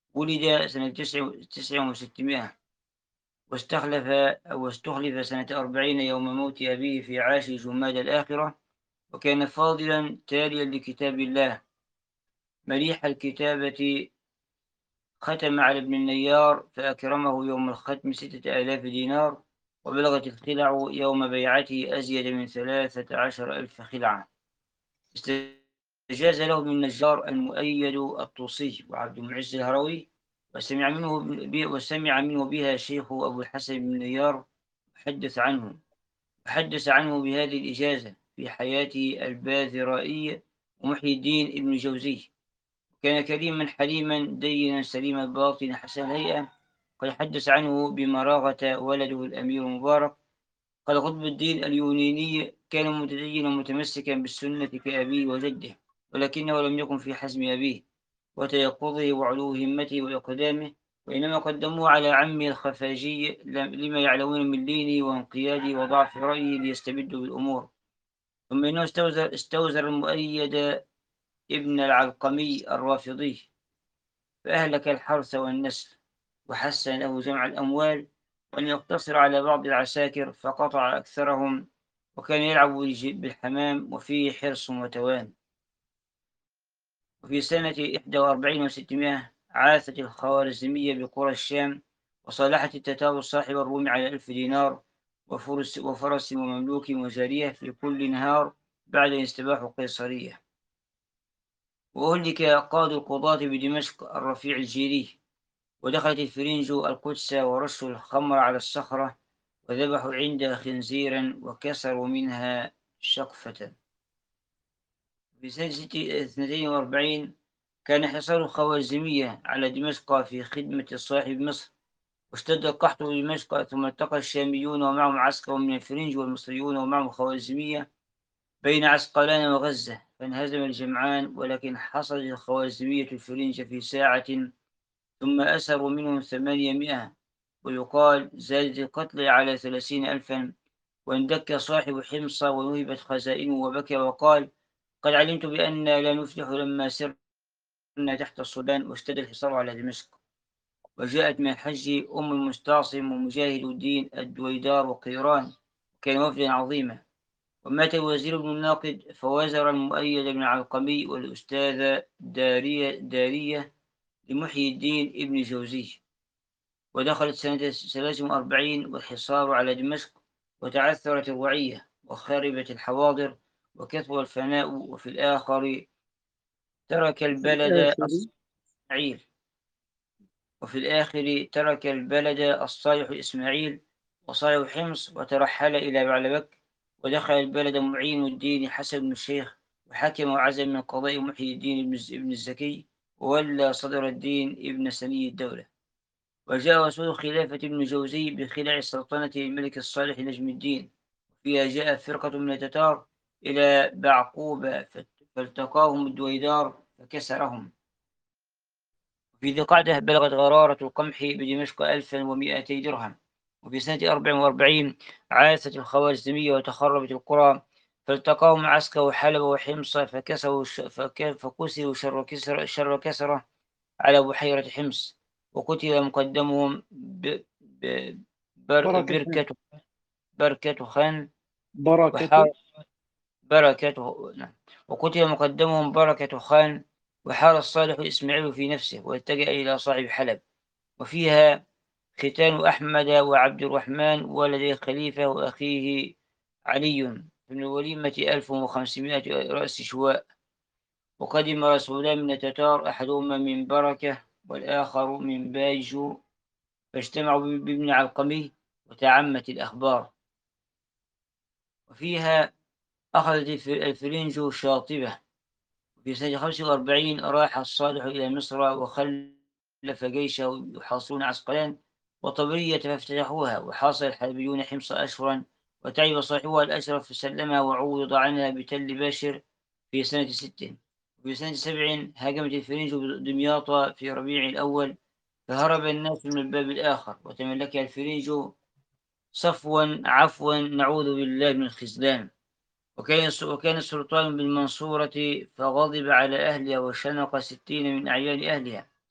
ولد سنة تسع وستمائة، واستخلف أو استخلف سنة أربعين يوم موت أبيه في عاشر جمادى الآخرة، وكان فاضلا تاليا لكتاب الله مليح الكتابة. ختم على ابن النيار فأكرمه يوم الختم ستة آلاف دينار، وبلغت الخلع يوم بيعته أزيد من ثلاثة عشر ألف خلعة. استجاز له ابن النجار المؤيد الطوسي وعبد المعز الهروي، وسمع منه وسمع منه بها شيخ أبو الحسن بن النيار، وحدث عنه وحدث عنه بهذه الإجازة في حياته الباذرائي ومحي الدين ابن جوزي. كان كريما حليما دينا سليم الباطن حسن الهيئة. قد حدث عنه بمراغة ولده الأمير مبارك قال قطب الدين اليونيني كان متدينا متمسكا بالسنة كأبيه وجده، ولكنه لم يكن في حزم أبيه وتيقظه وعلو همته وإقدامه، وإنما قدموه على عمه الخفاجي لما يعلمون من لينه وانقياده وضعف رأيه ليستبدوا بالأمور. ثم إنه استوزر, استوزر المؤيد ابن العلقمي الرافضي فأهلك الحرث والنسل، وحسن له جمع الأموال وأن يقتصر على بعض العساكر فقطع أكثرهم، وكان يلعب بالحمام وفيه حرص وتوان. وفي سنة إحدى وأربعين وستمائة عاثت الخوارزمية بقرى الشام، وصالحت التتار صاحب الروم على ألف دينار وفرس, وفرس ومملوك وجارية في كل نهار بعد أن استباحوا قيصرية. وأهلك قاضي القضاة بدمشق الرفيع الجيري، ودخلت الفرنج القدس ورشوا الخمر على الصخرة وذبحوا عندها خنزيرا وكسروا منها شقفة. في سنة اثنتين وأربعين كان حصار الخوارزمية على دمشق في خدمة صاحب مصر، واشتد القحط بدمشق، ثم التقى الشاميون ومعهم عسكر من الفرنج والمصريون ومعهم خوارزمية بين عسقلان وغزة فانهزم الجمعان، ولكن حصلت الخوارزمية الفرنج في ساعة ثم أسروا منهم ثمانمائة، ويقال زادت القتل على ثلاثين ألفا. واندك صاحب حمص ونهبت خزائنه وبكى وقال قد علمت بأن لا نفلح لما سرنا تحت السودان واشتد الحصار على دمشق. وجاءت من الحج أم المستعصم ومجاهد الدين الدويدار وقيران، وكان وفدا عظيما. ومات الوزير بن الناقد فوازر المؤيد بن علقمي والأستاذ دارية, دارية لمحيي الدين ابن جوزي. ودخلت سنة ثلاث وأربعين والحصار على دمشق، وتعثرت الرعية وخربت الحواضر وكثر الفناء. وفي الآخر ترك البلد إسماعيل وفي الآخر ترك البلد الصالح إسماعيل وصالح حمص وترحل إلى بعلبك، ودخل البلد معين الدين حسن بن الشيخ، وحكم وعزم من قضاء محيي الدين ابن الزكي، وولى صدر الدين ابن سني الدولة. وجاء رسول خلافة ابن جوزي بخلع سلطنة الملك الصالح نجم الدين، فيها جاءت فرقة من التتار إلى بعقوبة فالتقاهم الدويدار فكسرهم. في ذي قعدة بلغت غرارة القمح بدمشق ألفا ومائتي درهم. وفي سنة أربع وأربعين عاثت الخوارزمية وتخربت القرى، فالتقاهم عسكر وحلب وحمص فكسروا فكسروا شر كسر شر كسرة على بحيرة حمص، وقتل مقدمهم ب... ب... بر... بركة بركة خان بركة بركة نعم. وقتل مقدمهم بركة خان، وحار الصالح إسماعيل في نفسه واتجأ إلى صاحب حلب. وفيها ختان أحمد وعبد الرحمن ولدي خليفة وأخيه علي من وليمة ألف وخمسمائة رأس شواء. وقدم رسولان من التتار أحدهما من بركة والآخر من بايجو، فاجتمعوا بابن علقمي وتعمت الأخبار. وفيها أخذت الفرنج شاطبة. في سنة خمسة وأربعين راح الصالح إلى مصر وخلف جيشه يحاصرون عسقلان وطبرية فافتتحوها، وحاصر الحلبيون حمص أشهرا، وتعب صاحبها الأشرف فسلمها وعوض عنها بتل باشر في سنة ست. وفي سنة سبع هاجمت الفرنج دمياط في ربيع الأول، فهرب الناس من الباب الآخر وتملكها الفرنج صفوا عفوا نعوذ بالله من الخذلان. وكان وكان السلطان بالمنصورة فغضب على أهلها وشنق ستين من أعيان أهلها،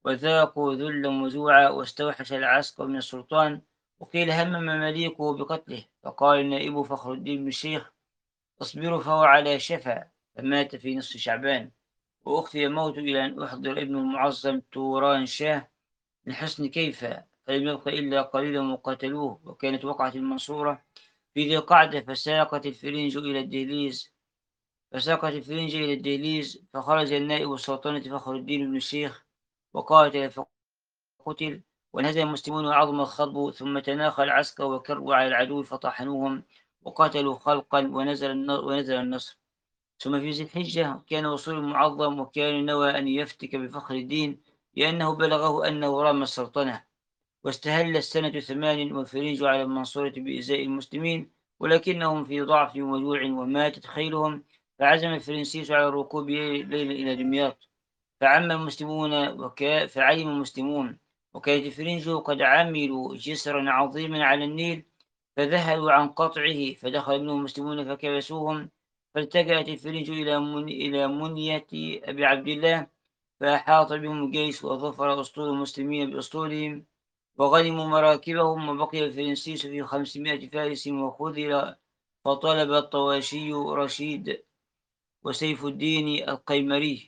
وذاقوا ذلا وجوعا، واستوحش العسكر من السلطان. وقيل همم مليكه بقتله، فقال نائبه فخر الدين بن الشيخ: اصبروا فهو على شفا، فمات في نصف شعبان. وأخفي موته إلى أن أحضر ابنه المعظم توران شاه من حصن كيفا، فلم يبق إلا قليلا وقتلوه. وكانت وقعة المنصورة في ذي القعدة، فساقت الفرنج إلى الدهليز فساقت الفرنج إلى الدهليز فخرج النائب السلطنة فخر الدين بن الشيخ وقاتل فقتل. وانهزم المسلمون وعظم الخطب، ثم تناخى العسكر وكروا على العدو فطحنوهم وقتلوا خلقا، ونزل النصر, ونزل النصر. ثم في ذي الحجة كان وصول المعظم، وكان نوى أن يفتك بفخر الدين لأنه بلغه أنه رام السلطنة. واستهل السنة ثمان والفرنج على المنصورة بإزاء المسلمين، ولكنهم في ضعف وجوع وماتت خيلهم. فعزم الفرنسيس على الركوب ليلا إلى دمياط، فعم المسلمون وكا فعلم المسلمون، وكانت الفرنج قد عملوا جسرا عظيما على النيل، فذهلوا عن قطعه، فدخل منهم المسلمون فكبسوهم. فالتجأت الفرنج إلى من إلى منية أبي عبد الله، فأحاط بهم الجيش، وظفر أسطول المسلمين بأسطولهم، وغنموا مراكبهم. وبقي الفرنسيس في خمسمائة فارس وخذل. فطلب الطواشي رشيد وسيف الدين القيمري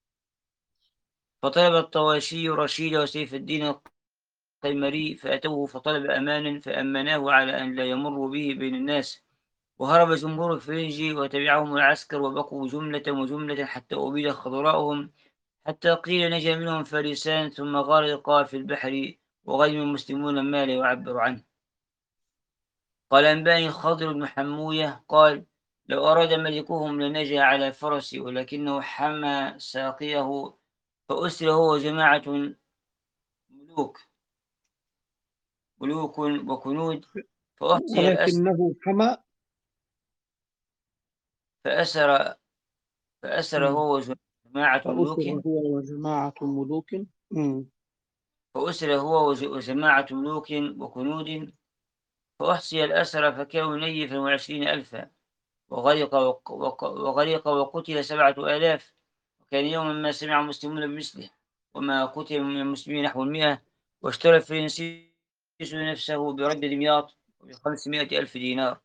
فطلب الطواشي رشيد وسيف الدين القيمري فأتوه، فطلب أمانا فأمناه على أن لا يمر به بين الناس. وهرب جمهور الفرنج وتبعهم العسكر، وبقوا جملة وجملة حتى أبيد خضراؤهم، حتى قيل نجا منهم فرسان، ثم غرقا في البحر. وغنم المسلمون ما لا يعبر عنه. قال أنباني الخضر بن حموية قال: لو أراد ملكهم لنجا على فرس، ولكنه حمى ساقيه، فأسر هو جماعة ملوك ملوك وكنود، فأحصي الأسر ولكنه حمى. فأسر فأسر مم. هو جماعة ملوك فأسر هو وجماعة ملوك. مم. فأسر هو وج- وجماعة ملوك وكنود، فأحصي الأسر فكانوا نيفا وعشرين ألفا. وغرق وق- وق- وغرق وقتل سبعة آلاف. وكان يوما ما سمع المسلمون بمثله، وما قتل من المسلمين نحو المئة. واشترى الفرنسي نفسه برد دمياط بخمسمائة ألف دينار.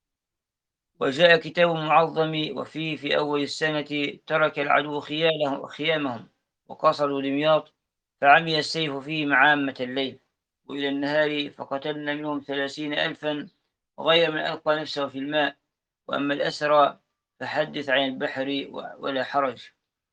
وجاء كتاب معظم، وفيه في أول السنة ترك العدو خيالهم خيامهم وقصدوا دمياط، فعمي السيف فيه معامة الليل، وإلى النهار فقتلنا منهم ثلاثين ألفا، غير من ألقى نفسه في الماء. وأما الأسرى فحدث عن البحر ولا حرج.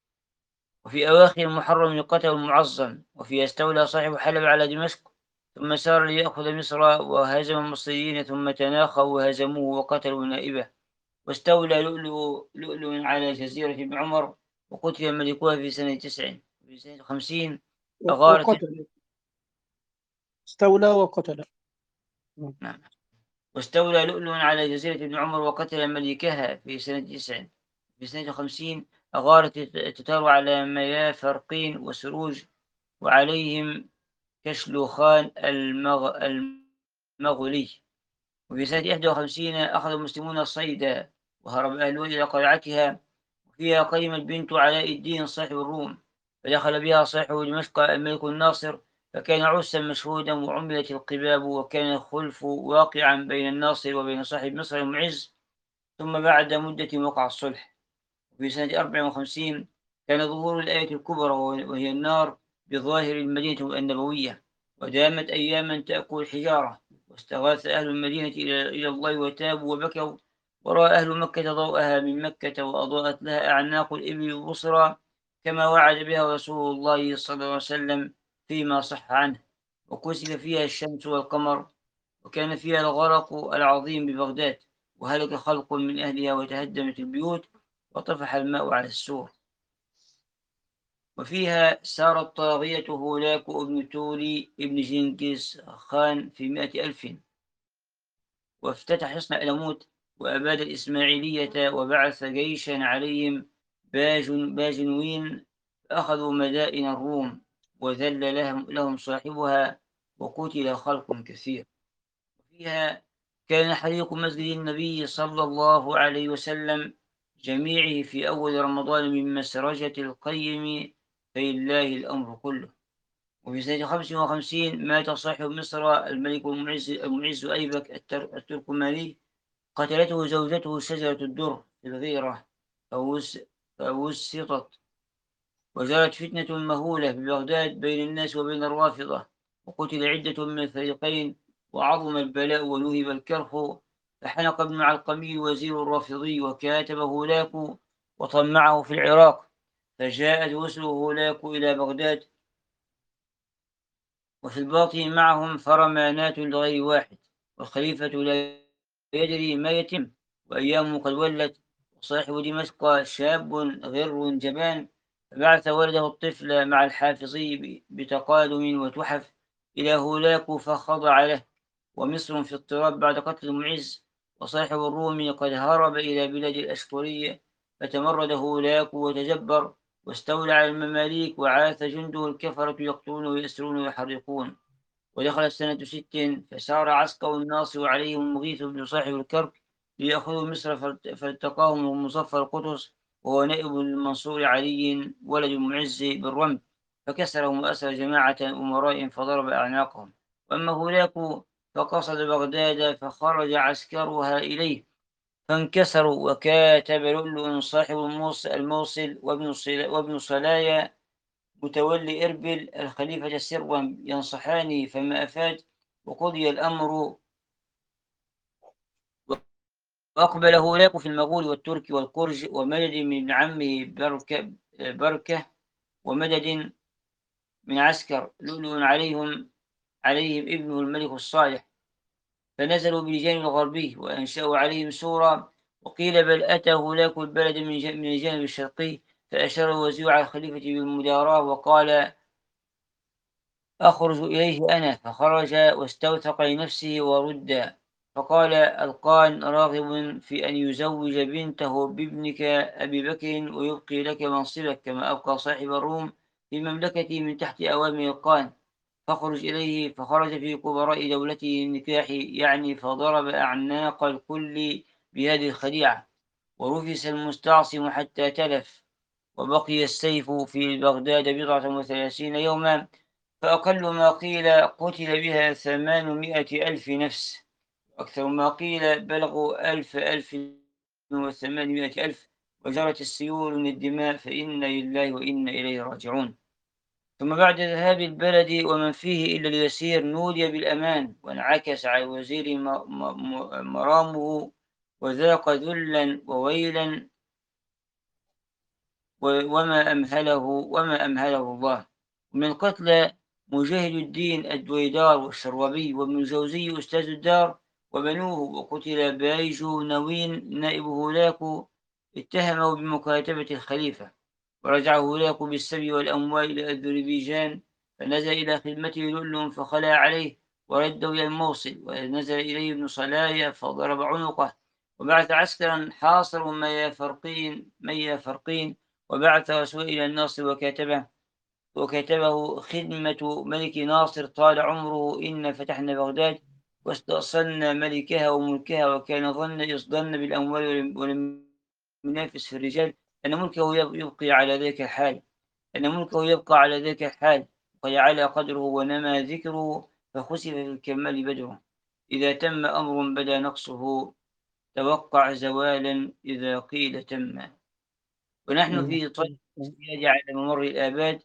وفي أواخر محرم قتل المعظم، وفي استولى صاحب حلب على دمشق، ثم سار ليأخذ مصر وهزم المصريين، ثم تناخوا وهزموه وقتلوا نائبه. واستولى لؤلؤ لؤلؤ على جزيرة ابن عمر، وقتل ملكها في سنة تسع. في سنة خمسين أغارت وقتل. استولى وقتل. مم. نعم. واستولى لؤلؤ على جزيرة ابن عمر وقتل ملكها في سنة تسع. في سنة خمسين أغارت التتار على ميافرقين وسروج، وعليهم كشلوخان المغ... المغولي. وفي سنة إحدى وخمسين أخذ المسلمون الصيدا، وهرب أهله إلى قلعتها، وفيها قدمت بنت علاء الدين صاحب الروم، فدخل بها صاحب دمشق الملك الناصر، فكان عرسا مشهودا، وعملت القباب، وكان الخلف واقعا بين الناصر وبين صاحب مصر المعز. ثم بعد مدة وقع الصلح. وفي سنة أربع وخمسين كان ظهور الآية الكبرى، وهي النار بظاهر المدينة النبوية، ودامت أياما تأكل الحجارة. واستغاث أهل المدينة إلى إلى الله وتابوا وبكوا. ورأى أهل مكة ضوءها من مكة، وأضاءت لها أعناق الإبل بصرى، كما وعد بها رسول الله صلى الله عليه وسلم فيما صح عنه. وكسف فيها الشمس والقمر، وكان فيها الغرق العظيم ببغداد، وهلك خلق من أهلها، وتهدمت البيوت، وطفح الماء على السور. وفيها سار الطاغية هولاك ابن تولي ابن جنكيز خان في مائة ألف، وافتتح حصن ألموت، وأباد الإسماعيلية، وبعث جيشا عليهم باجن باجنوين، فأخذوا مدائن الروم، وذل لهم, لهم صاحبها، وقتل خلق كثير. فيها كان حريق مسجد النبي صلى الله عليه وسلم جميعه في أول رمضان من مسرجة القيم، فلله الأمر كله. وفي سنة خمس وخمسين مات صاحب مصر الملك المعز, المعز أيبك التركماني، قتلته زوجته شجرة الدر في الغيرة فوسطت، وجرت فتنة مهولة في بغداد بين الناس وبين الرافضة، وقتل عدة من الفريقين، وعظم البلاء ونهب الكرخ، فحنق ابن علقمي وزير الرافضي وكاتب هولاك وطمعه في العراق، فجاءت رسل هولاك إلى بغداد، وفي الباطن معهم فرمانات لغير واحد، والخليفة لا يدري ما يتم، وأيامه قد ولت، وصاحب دمشق شاب غر جبان، فبعث ولده الطفل مع الحافظي بتقادم وتحف إلى هولاك فخضع له، ومصر في اضطراب بعد قتل المعز، وصاحب الروم قد هرب إلى بلاد الأشكرية، فتمرد هولاك وتجبر واستولى على المماليك، وعاث جنده الكفرة يقتلون ويأسرون ويحرقون. ودخلت سنة ست فسار عسكر الناصر عليهم المغيث بن صاحب الكرك ليأخذوا مصر، فالتقاهم مصفى القدس وهو نائب المنصور علي ولد المعز بالرمل، فكسرهم وأسر جماعة أمراء فضرب أعناقهم. وأما هولاك فقصد بغداد فخرج عسكرها إليه فانكسروا، وكاتب لؤلؤ صاحب الموصل وابن صلايا متولي إربل الخليفة سرا ينصحان فما أفاد، وقضي الأمر، وأقبل هولاك في المغول والترك والقرج، ومدد من ابن عمه بركة, بركة ومدد من عسكر لؤلؤ عليهم عليهم ابنه الملك الصالح، فنزلوا بالجانب الغربي وأنشأوا عليهم سورا. وقيل بل أتى هولاك البلد من الجانب الشرقي، فأشار الوزير على الخليفة بالمداراة وقال أخرج إليه أنا، فخرج واستوثق لنفسه ورد، فقال القان راغب في أن يزوج بنته بابنك أبي بكر ويبقي لك منصبك كما أبقى صاحب الروم في مملكتي من تحت أوامر القان، فاخرج إليه. فخرج في كبراء دولته النكاح يعني، فضرب أعناق الكل بهذه الخديعة، ورفس المستعصم حتى تلف، وبقي السيف في بغداد بضعة وثلاثين يوما، فأقل ما قيل قتل بها ثمانمائة ألف نفس، أكثر ما قيل بلغوا ألف ألف وثمانمائة ألف، وجرت السيول من الدماء، فإنا لله وإنا إليه راجعون. ثم بعد ذهاب البلد ومن فيه إلا اليسير نودي بالأمان، وانعكس على الوزير مرامه، وذاق ذلا وويلا وما أمهله وما أمهله الله. من قتل مجاهد الدين الدويدار والشروبي وابن الجوزي أستاذ الدار وبنوه، وقتل بايجو نوين نائب هولاك اتهمه بمكاتبة الخليفة، ورجع هولاك بالسبي والأموال إلى أذربيجان، فنزل إلى خدمته لؤلؤ فخلع عليه ورده إلى الموصل، ونزل إليه ابن صلايا فضرب عنقه، وبعث عسكرا حاصروا ميا فرقين ميا فرقين وبعث رسول إلى الناصر وكاتبه وكتبه خدمة ملك ناصر طال عمره إن فتحنا بغداد واستأصلنا ملكها وملكها، وكان ظن يصدن بالأموال ولم ينافس في الرجال أن ملكه يبقي على ذلك الحال أن ملكه يبقى على ذلك الحال وقد على قدره ونمى ذكره، فخسف في الكمال بدره. إذا تم أمر بدا نقصه توقع زوالا إذا قيل تم. ونحن في طريق السياد على ممر الآباد،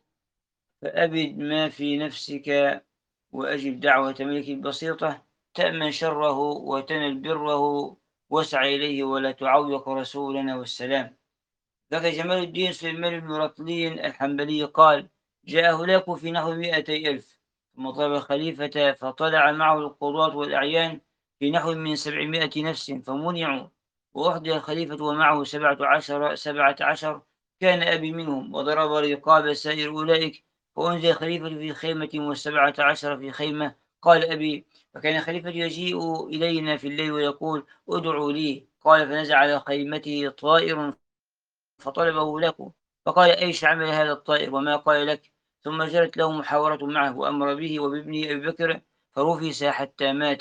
فأبد ما في نفسك وأجب دعوة ملك البسيطة، تأمن شره وتنل بره، واسعى إليه ولا تعوق رسولنا والسلام. ذكر جمال الدين سليمان بن رطلين الحنبلي قال: جاء هولاك في نحو مائتي ألف، ثم طلب الخليفة فطلع معه القضاة والأعيان في نحو من سبعمائة نفس فمنعوا، وأحضر الخليفة ومعه سبعة عشر سبعة عشر كان أبي منهم، وضرب رقاب سائر أولئك، وأنزل الخليفة في خيمة والسبعة عشر في خيمة. قال أبي: فكان الخليفة يجيء إلينا في الليل ويقول: ادعوا لي. قال: فنزع على خيمته طائر فطلبه لكم، فقال: أيش عمل هذا الطائر وما قال لك؟ ثم جرت له محاورة معه، وأمر به وبابنه أبي بكر فرفس حتى مات،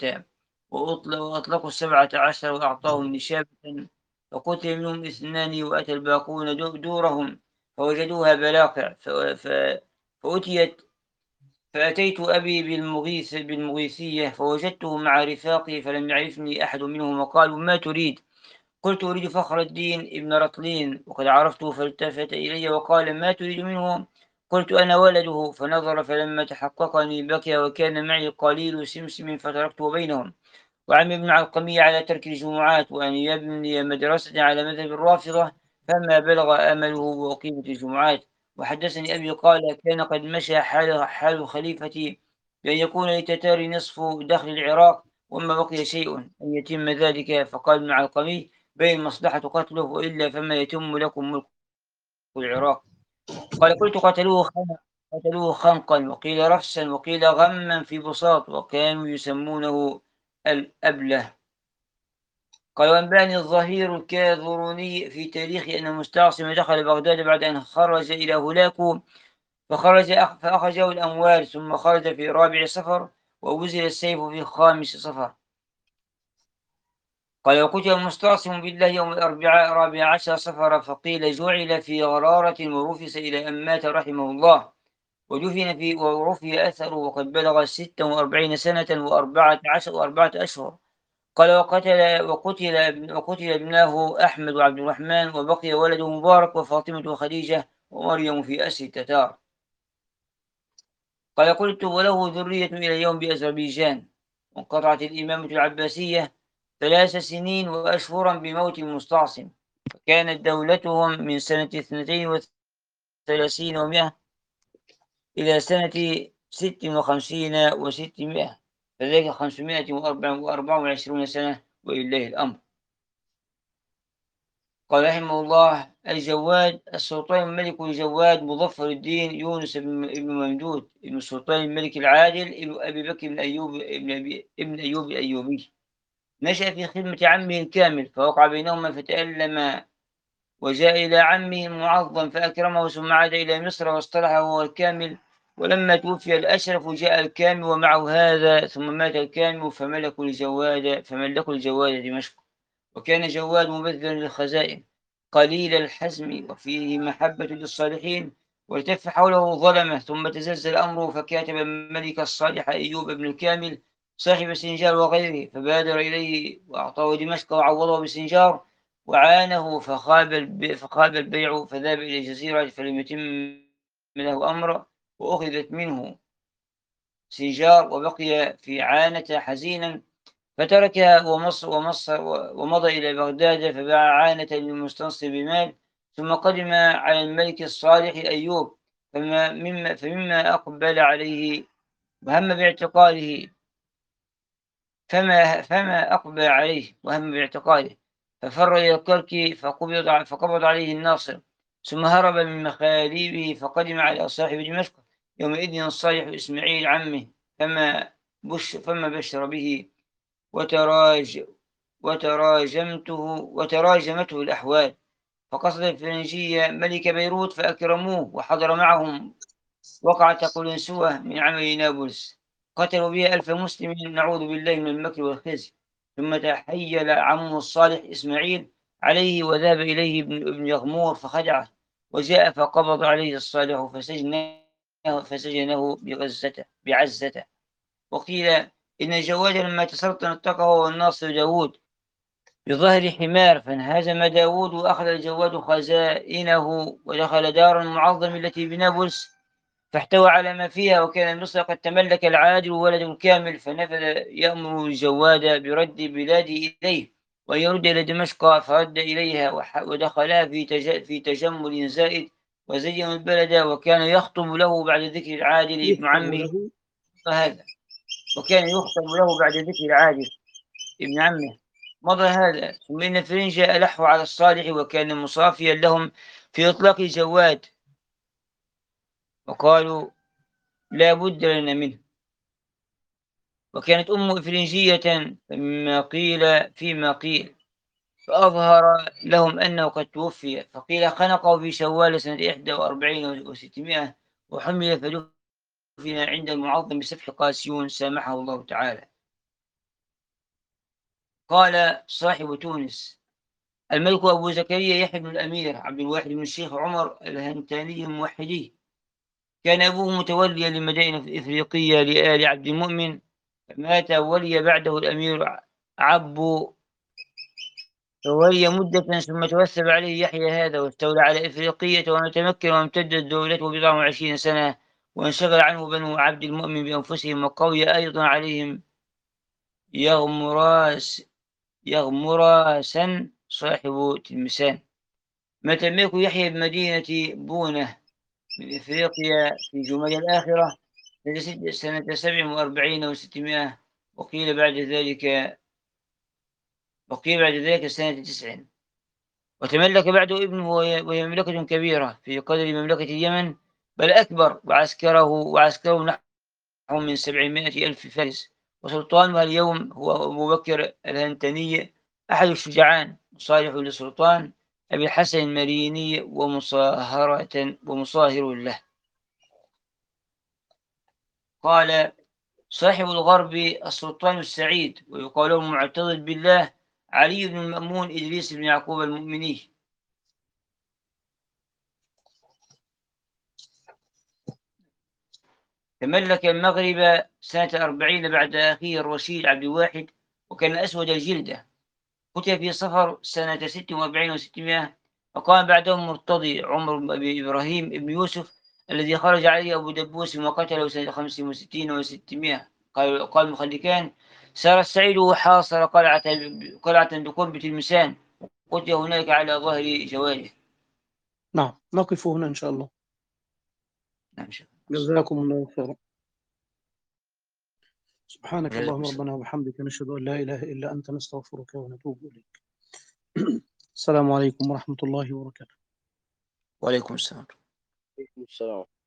وأطلقوا السبعة عشر وأعطاهم نشابة، فقتل منهم اثنان وأتى الباقون دورهم فوجدوها بلاقع، فأتيت فأتيت أبي بالمغيث بالمغيثية فوجدته مع رفاقي فلم يعرفني أحد منهم وقالوا ما تريد؟ قلت أريد فخر الدين ابن رطلين وقد عرفته فالتفت إلي وقال ما تريد منه؟ قلت أنا ولده فنظر فلما تحققني بكى وكان معي قليل سمسم فتركته بينهم. وعم ابن علقمي على ترك الجمعات وأن يبني مدرسة على مذهب الرافضة فما بلغ أمله وأقيمت الجمعات. وحدثني أبي قال كان قد مشى حال حال خليفتي بأن يكون للتتار نصف دخل العراق وما بقي شيء أن يتم ذلك. فقال ابن علقمي بين مصلحة قتله وإلا فما يتم لكم ملك العراق. قال قلت قتلوه خنقا قتلوه خنقا وقيل رفسا وقيل غما في بساط وكانوا يسمونه الأبله. قال وأنبأني الظهير الكاظروني في تاريخ أن المستعصم دخل بغداد بعد أن خرج إلى هولاكو فخرج أخ فأخرجه الأموال ثم خرج في رابع صفر ووزن السيف في خامس صفر. قال وقتل المستعصم بالله يوم الأربعاء رابع عشر صفر فقيل جعل في غرارة ورفس إلى أن مات رحمه الله ودفن في ورفي أثره وقد بلغ ستة وأربعين سنة وأربعة عشر وأربعة أشهر. قال وقتل وقتل ابن وقتل ابناه أحمد وعبد الرحمن وبقي ولده مبارك وفاطمة وخديجة ومريم في أسر التتار. قال قلت وله ذرية إلى اليوم بأذربيجان. وانقطعت الإمامة العباسية ثلاث سنين وأشهرا بموت المستعصم فكانت دولتهم من سنة اثنتين وثلاثين ومائة إلى سنة ست وخمسين وستمائة فذلك خمسمائة وأربعة وعشرين سنة ولله الأمر. قال رحمه الله الجواد السلطان الملك الجواد مظفر الدين يونس بن ممدود ابن السلطان الملك العادل ابن أبي بكر بن أيوب ابن, أبي ابن أيوب الأيوبي نشأ في خدمة عمه الكامل فوقع بينهما فتألم وجاء إلى عمه المعظم فأكرمه ثم عاد إلى مصر واصطلح هو الكامل. ولما توفي الأشرف جاء الكامل ومعه هذا ثم مات الكامل فملكوا الجواد فملكوا الجواد دمشق. وكان جواد مبذرا للخزائن قليل الحزم وفيه محبة للصالحين والتف حوله ظلمة. ثم تزلزل أمره فكاتب الملك الصالح أيوب بن الكامل صاحب سنجار وغيره فبادر إليه وأعطاه دمشق وعوضه بسنجار وعانه فخاب البيع, فخاب البيع فذهب إلى الجزيرة فلم يتم له أمر وأخذت منه سنجار وبقي في عانة حزينا فتركها ومص ومص ومضى إلى بغداد فباع عانة للمستنصر بمال. ثم قدم على الملك الصالح أيوب فما مما فمما أقبل عليه وهم باعتقاله فما فما أقبل عليه وهم باعتقاله ففر إلى الكرك فقبض فقبض عليه الناصر ثم هرب من مخاليبه فقدم على صاحب دمشق يومئذ الصالح إسماعيل عمه فما بش فما بشر به وتراج وتراجمته وتراجمته الأحوال فقصد الفرنجية ملك بيروت فأكرموه وحضر معهم وقعة قلنسوة من عمل نابلس قتلوا بها ألف مسلم نعوذ بالله من المكر والخزي. ثم تحيل عمه الصالح إسماعيل عليه وذهب إليه ابن, ابن يغمور فخدعه وجاء فقبض عليه الصالح فسجنه فسجنه بغزته بعزته. وقيل إن الجواد لما تسلطن اتقى هو والناصر داود بظهر حمار فانهزم داود وأخذ الجواد خزائنه ودخل دار المعظم التي بنابلس فاحتوى على ما فيها. وكان مصر قد تملك العادل ولد كامل فنفذ يأمر الجواد برد بلاده إليه وأن يرد إلى دمشق فرد إليها ودخلا في تج... في تجمل زائد وزينوا البلد. وكان يخطب له بعد ذكر العادل ابن عمه هذا وكان يخطب له بعد ذكر العادل ابن عمه مضى هذا. ثم إن فرنجة ألحوا على الصالح وكان مصافيا لهم في إطلاق الجواد وقالوا لا بد لنا منه. وكانت أم إفرنجية مما قيل فيما قيل فأظهر لهم أنه قد توفي فقيل خنقه في شوال سنة إحدى وأربعين وستمائة وحمل فدفن عند المعظم بسفح قاسيون سامحه الله تعالى. قال صاحب تونس الملك أبو زكريا يحيى بن الأمير عبد الواحد بن الشيخ عمر الهنتاني الموحدي كان أبوه متوليا لمدائن إفريقية لآل عبد المؤمن، مات ولي بعده الأمير عبو، فولي مدة ثم توسب عليه يحيى هذا واستولى على إفريقية وتمكن وامتدت دولته بضع وعشرين سنة، وانشغل عنه بنو عبد المؤمن بأنفسهم، وقوي أيضا عليهم يغمراس يغمراسا صاحب تلمسان. مات الملك يحيى بمدينة بونة من إفريقيا في جمادى الآخرة سنة سبع وأربعين وستمائة، وقيل بعد ذلك وقيل بعد ذلك سنة تسع. وتملك بعده ابنه وهي وهي مملكة كبيرة في قدر مملكة اليمن بل أكبر، وعسكره وعسكره نحو من سبعمائة ألف فارس، وسلطانها اليوم هو أبو بكر الهنتني أحد الشجعان، مصالح للسلطان أبي الحسن المريني ومصاهرة ومصاهر له. قال صاحب الغرب السلطان السعيد، ويقال له معتضد بالله علي بن المأمون إدريس بن يعقوب المؤمني. تملك المغرب سنة أربعين بعد أخيه الرشيد عبد الواحد، وكان أسود الجلدة. قتل في صفر سنة ست وأربعين وستمائة، وقام بعدهم مرتضي عمر بن إبراهيم بن يوسف الذي خرج عليه أبو دبوس وقتله سنة خمس وستين وستمائة. قال قال مخلكان سار السعيد وحاصر قلعة قلعة بقرب تلمسان، قتل هناك على ظهر جواله. نعم، نقف هنا إن شاء الله. نعم شكرا. جزاكم الله خيرا. سبحانك جزاكم اللهم الله. ربنا وبحمدك، نشهد أن لا إله إلا أنت، نستغفرك ونتوب إليك. السلام عليكم ورحمة الله وبركاته. وعليكم السلام. عليكم السلام.